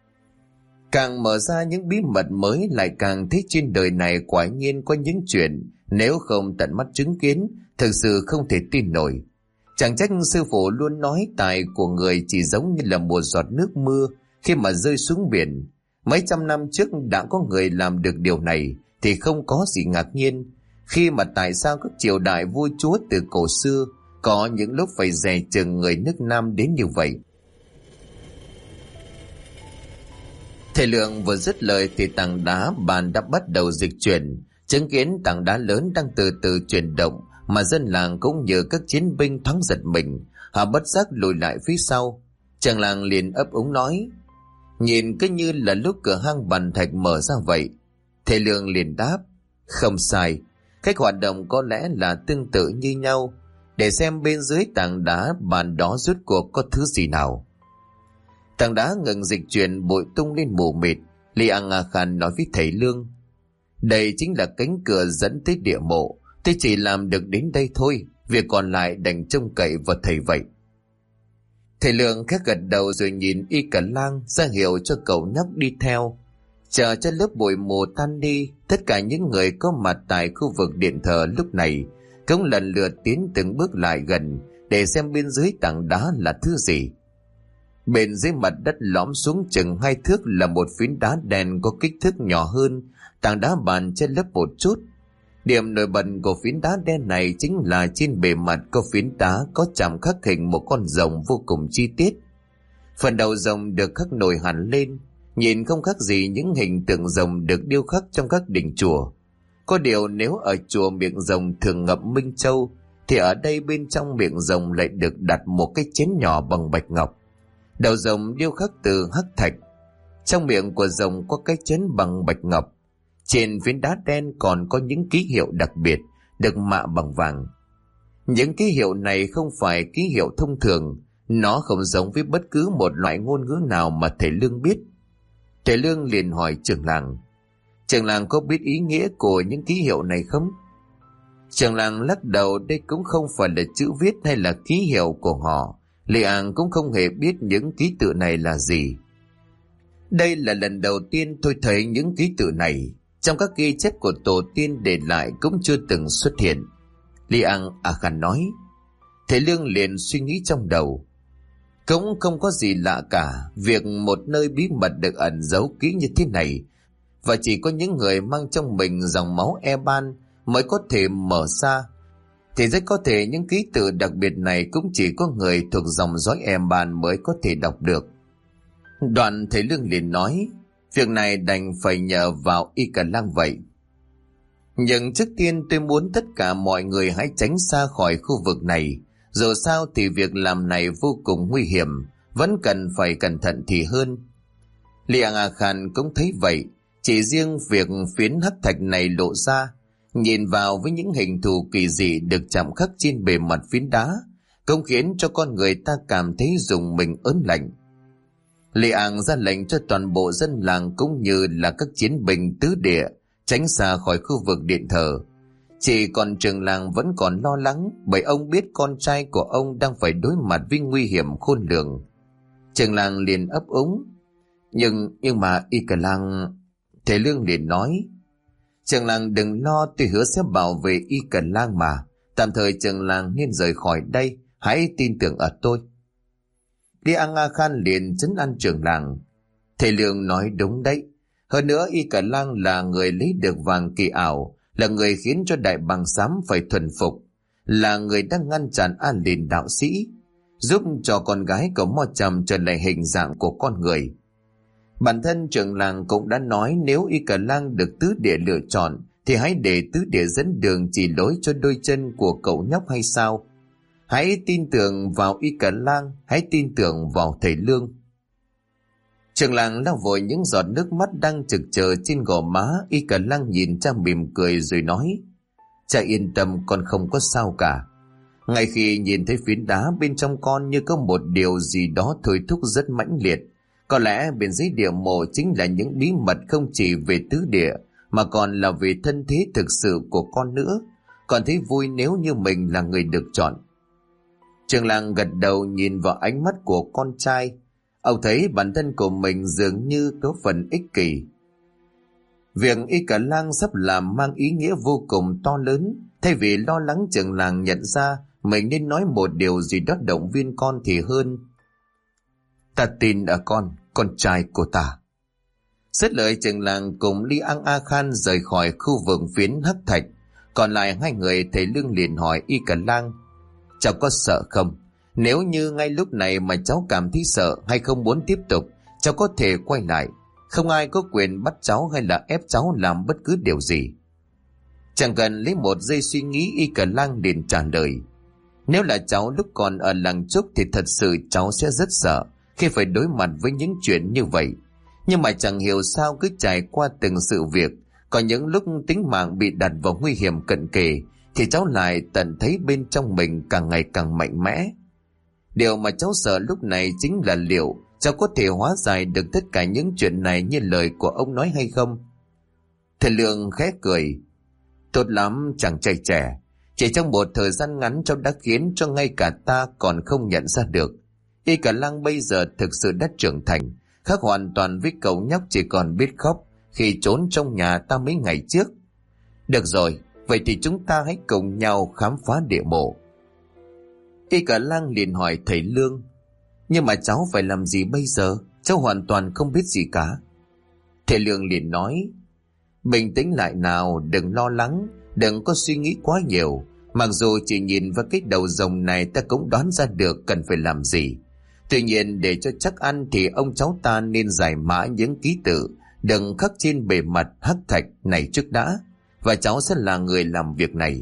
Càng mở ra những bí mật mới, lại càng thấy trên đời này quả nhiên có những chuyện nếu không tận mắt chứng kiến, thực sự không thể tin nổi. Chẳng trách sư phụ luôn nói tài của người chỉ giống như là một giọt nước mưa khi mà rơi xuống biển. Mấy trăm năm trước đã có người làm được điều này thì không có gì ngạc nhiên, khi mà tại sao các triều đại vua chúa từ cổ xưa có những lúc phải dè chừng người nước Nam đến như vậy. Thầy Lượng vừa dứt lời thì tảng đá bàn đã bắt đầu dịch chuyển, chứng kiến tảng đá lớn đang từ từ chuyển động, mà dân làng cũng như các chiến binh thoáng giật mình, họ bất giác lùi lại phía sau. Chàng làng liền ấp úng nói: Nhìn cứ như là lúc cửa hang bàn thạch mở ra vậy. Thầy Lương liền đáp: Không sai, cách hoạt động có lẽ là tương tự như nhau. Để xem bên dưới tảng đá bàn đó rốt cuộc có thứ gì nào. Tảng đá ngừng dịch chuyển, bụi tung lên mù mịt. Li Ang A Khan nói với thầy Lương: Đây chính là cánh cửa dẫn tới địa mộ. Tôi chỉ làm được đến đây thôi, việc còn lại đành trông cậy vào thầy vậy. Thầy Lương khẽ gật đầu rồi nhìn Y Cả Lang ra hiệu cho cậu nhóc đi theo. Chờ cho lớp bụi mù tan đi, tất cả những người có mặt tại khu vực điện thờ lúc này cũng lần lượt tiến từng bước lại gần để xem bên dưới tảng đá là thứ gì. Bên dưới mặt đất lõm xuống chừng 2 thước là một phiến đá đen có kích thước nhỏ hơn tảng đá bàn trên lớp một chút. Điểm nổi bật của phiến đá đen này chính là trên bề mặt có phiến đá có chạm khắc hình một con rồng vô cùng chi tiết. Phần đầu rồng được khắc nổi hẳn lên, nhìn không khác gì những hình tượng rồng được điêu khắc trong các đình chùa. Có điều nếu ở chùa miệng rồng thường ngậm minh châu, thì ở đây bên trong miệng rồng lại được đặt một cái chén nhỏ bằng bạch ngọc. Đầu rồng điêu khắc từ hắc thạch, trong miệng của rồng có cái chén bằng bạch ngọc. Trên phiến đá đen còn có những ký hiệu đặc biệt được mạ bằng vàng. Những ký hiệu này không phải ký hiệu thông thường, nó không giống với bất cứ một loại ngôn ngữ nào mà thầy Lương biết. Thầy Lương liền hỏi trưởng làng: Trưởng làng có biết ý nghĩa của những ký hiệu này không? Trưởng làng lắc đầu: Đây cũng không phải là chữ viết hay là ký hiệu của họ. Li Ang cũng không hề biết những ký tự này là gì. Đây là lần đầu tiên tôi thấy những ký tự này. Trong các ghi chép của tổ tiên để lại cũng chưa từng xuất hiện, Li Ang A Khan nói. Thầy Lương liền suy nghĩ trong đầu. Cũng không có gì lạ cả việc một nơi bí mật được ẩn giấu kỹ như thế này, và chỉ có những người mang trong mình dòng máu Eban mới có thể mở ra. Thì rất có thể những ký tự đặc biệt này cũng chỉ có người thuộc dòng dõi Eban mới có thể đọc được. Đoạn thầy Lương liền nói: Việc này đành phải nhờ vào Y Cả Lang vậy. Nhưng trước tiên tôi muốn tất cả mọi người hãy tránh xa khỏi khu vực này. Dù sao thì việc làm này vô cùng nguy hiểm, vẫn cần phải cẩn thận thì hơn. Li Ang A Khan cũng thấy vậy. Chỉ riêng việc phiến hắc thạch này lộ ra, nhìn vào với những hình thù kỳ dị được chạm khắc trên bề mặt phiến đá, cũng khiến cho con người ta cảm thấy rùng mình ớn lạnh. Li Ang ra lệnh cho toàn bộ dân làng cũng như là các chiến binh tứ địa tránh xa khỏi khu vực điện thờ. Chỉ còn trưởng làng vẫn còn lo lắng, bởi ông biết con trai của ông đang phải đối mặt với nguy hiểm khôn lường. Trưởng làng liền ấp úng: Nhưng mà Y Cả Lang... Thầy Lương liền nói: Trưởng làng đừng lo, tôi hứa sẽ bảo vệ Y Cả Lang mà. Tạm thời trưởng làng nên rời khỏi đây, hãy tin tưởng ở tôi. Li Ang A Khan liền trấn an trưởng làng: Thầy Lương nói đúng đấy. Hơn nữa Y Cả Lang là người lấy được vàng kỳ ảo, là người khiến cho Đại Bàng Xám phải thuần phục, là người đang ngăn chặn A Lìn đạo sĩ, giúp cho con gái của Mo Trầm trở lại hình dạng của con người. Bản thân trưởng làng cũng đã nói nếu Y Cả Lang được tứ địa lựa chọn thì hãy để tứ địa dẫn đường chỉ lối cho đôi chân của cậu nhóc hay sao? Hãy tin tưởng vào Y Cả Lang, hãy tin tưởng vào thầy Lương. Trưởng làng lau vội những giọt nước mắt đang trực chờ trên gò má. Y Cả Lang nhìn cha mỉm cười rồi nói: Cha yên tâm, con không có sao cả. Ngay khi nhìn thấy phiến đá bên trong con như có một điều gì đó thôi thúc rất mãnh liệt. Có lẽ bên dưới địa mộ chính là những bí mật không chỉ về tứ địa mà còn là về thân thế thực sự của con nữa. Con thấy vui nếu như mình là người được chọn. Trưởng làng gật đầu nhìn vào ánh mắt của con trai. Ông thấy bản thân của mình dường như có phần ích kỷ. Việc Y Cả Lang sắp làm mang ý nghĩa vô cùng to lớn. Thay vì lo lắng, trưởng làng nhận ra mình nên nói một điều gì đó động viên con thì hơn. Ta tin ở con trai của ta. Dứt lời, trưởng làng cùng Li Ang A Khan rời khỏi khu vực phiến hắc thạch. Còn lại hai người, thầy Lương liền hỏi Y Cả Lang: Cháu có sợ không? Nếu như ngay lúc này mà cháu cảm thấy sợ hay không muốn tiếp tục, cháu có thể quay lại. Không ai có quyền bắt cháu hay là ép cháu làm bất cứ điều gì. Chẳng cần lấy một giây suy nghĩ, Y Cả Lang liền trả lời: Nếu là cháu lúc còn ở làng Trúc thì thật sự cháu sẽ rất sợ khi phải đối mặt với những chuyện như vậy. Nhưng mà chẳng hiểu sao cứ trải qua từng sự việc, có những lúc tính mạng bị đặt vào nguy hiểm cận kề, thì cháu lại tận thấy bên trong mình càng ngày càng mạnh mẽ. Điều mà cháu sợ lúc này chính là liệu cháu có thể hóa giải được tất cả những chuyện này như lời của ông nói hay không. Thầy Lương khẽ cười. Tốt lắm chàng trai trẻ, chỉ trong một thời gian ngắn cháu đã khiến cho ngay cả ta còn không nhận ra được. Y Cả Lăng bây giờ thực sự đã trưởng thành, khác hoàn toàn với cậu nhóc chỉ còn biết khóc khi trốn trong nhà ta mấy ngày trước. Được rồi, vậy thì chúng ta hãy cùng nhau khám phá địa mộ. Y Cả Lăng liền hỏi thầy Lương. Nhưng mà cháu phải làm gì bây giờ? Cháu hoàn toàn không biết gì cả. Thầy Lương liền nói. Bình tĩnh lại nào, đừng lo lắng, đừng có suy nghĩ quá nhiều. Mặc dù chỉ nhìn vào cái đầu rồng này ta cũng đoán ra được cần phải làm gì. Tuy nhiên để cho chắc ăn thì ông cháu ta nên giải mã những ký tự đừng khắc trên bề mặt hắc thạch này trước đã, và cháu sẽ là người làm việc này.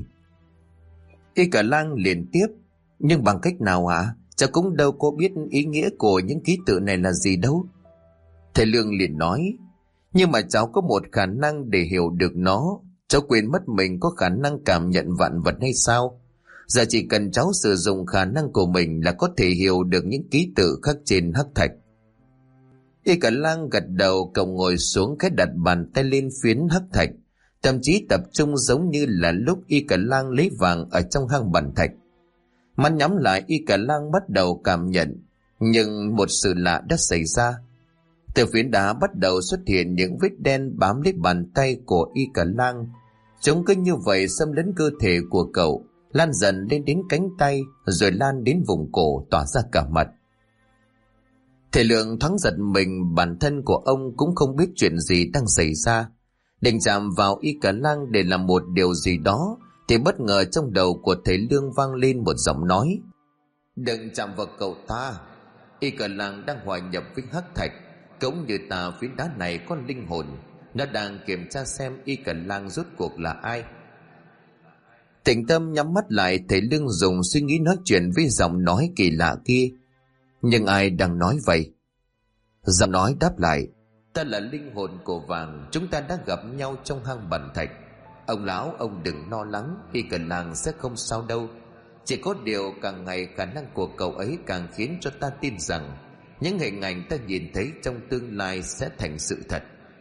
Y Cả Lang liền tiếp. Nhưng bằng cách nào hả? Cháu cũng đâu có biết ý nghĩa của những ký tự này là gì đâu. Thầy Lương liền nói. Nhưng mà cháu có một khả năng để hiểu được nó. Cháu quên mất mình có khả năng cảm nhận vạn vật hay sao? Giờ chỉ cần cháu sử dụng khả năng của mình là có thể hiểu được những ký tự khắc trên hắc thạch. Y Cả Lang gật đầu, cậu ngồi xuống khẽ đặt bàn tay lên phiến hắc thạch, tâm trí tập trung giống như là lúc Y Cả Lang lấy vàng ở trong hang bản thạch. Mắt nhắm lại, Y Cả Lang bắt đầu cảm nhận, nhưng một sự lạ đã xảy ra. Từ phiến đá bắt đầu xuất hiện những vết đen bám lấy bàn tay của Y Cả Lang. Chúng cứ như vậy xâm lấn cơ thể của cậu, lan dần lên đến cánh tay, rồi lan đến vùng cổ, tỏa ra cả mặt. Thầy Lượng thoáng giật mình, bản thân của ông cũng không biết chuyện gì đang xảy ra. Định chạm vào Y Cả Lang để làm một điều gì đó, thì bất ngờ trong đầu của thầy Lương vang lên một giọng nói. Đừng chạm vào cậu ta. Y Cả Lang đang hòa nhập với hắc thạch, cũng như ta phiến đá này có linh hồn, nó đang kiểm tra xem Y Cả Lang rốt cuộc là ai. Tĩnh tâm nhắm mắt lại, thầy Lương dùng suy nghĩ nói chuyện với giọng nói kỳ lạ kia. Nhưng ai đang nói vậy? Giọng nói đáp lại. Ta là linh hồn của vàng, chúng ta đã gặp nhau trong hang bản thạch. Ông lão, ông đừng lo lắng, Y Cả Lang sẽ không sao đâu. Chỉ có điều càng ngày khả năng của cậu ấy càng khiến cho ta tin rằng những hình ảnh ta nhìn thấy trong tương lai sẽ thành sự thật.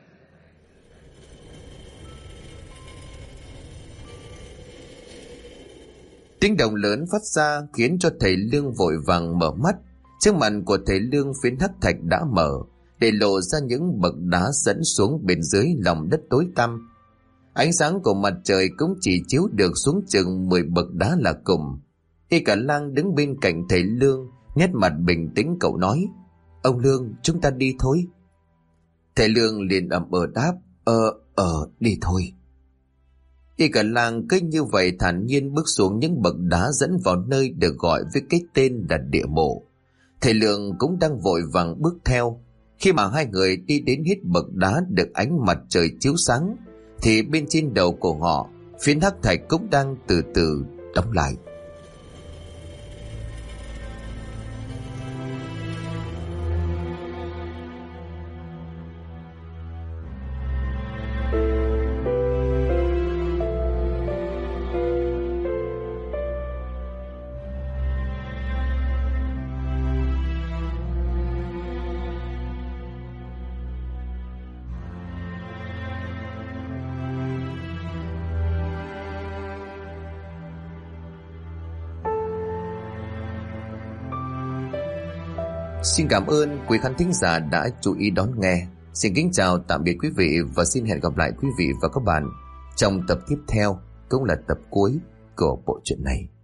Tiếng động lớn phát ra khiến cho thầy Lương vội vàng mở mắt. Trước mặt của thầy Lương, phiến hắc thạch đã mở, để lộ ra những bậc đá dẫn xuống bên dưới lòng đất tối tăm. Ánh sáng của mặt trời cũng chỉ chiếu được xuống chừng 10 bậc đá là cùng. Y Cả Lang đứng bên cạnh thầy Lương, nét mặt bình tĩnh, cậu nói. Ông Lương, chúng ta đi thôi. Thầy Lương liền ậm đáp. Đi thôi. Y Cả Lang cứ như vậy thản nhiên bước xuống những bậc đá dẫn vào nơi được gọi với cái tên là địa mộ. Thầy Lương cũng đang vội vàng bước theo. Khi mà hai người đi đến hết bậc đá được ánh mặt trời chiếu sáng, thì bên trên đầu của họ, phiến hắc thạch cũng đang từ từ đóng lại. Xin cảm ơn quý khán thính giả đã chú ý đón nghe. Xin kính chào tạm biệt quý vị và xin hẹn gặp lại quý vị và các bạn trong tập tiếp theo, cũng là tập cuối của bộ truyện này.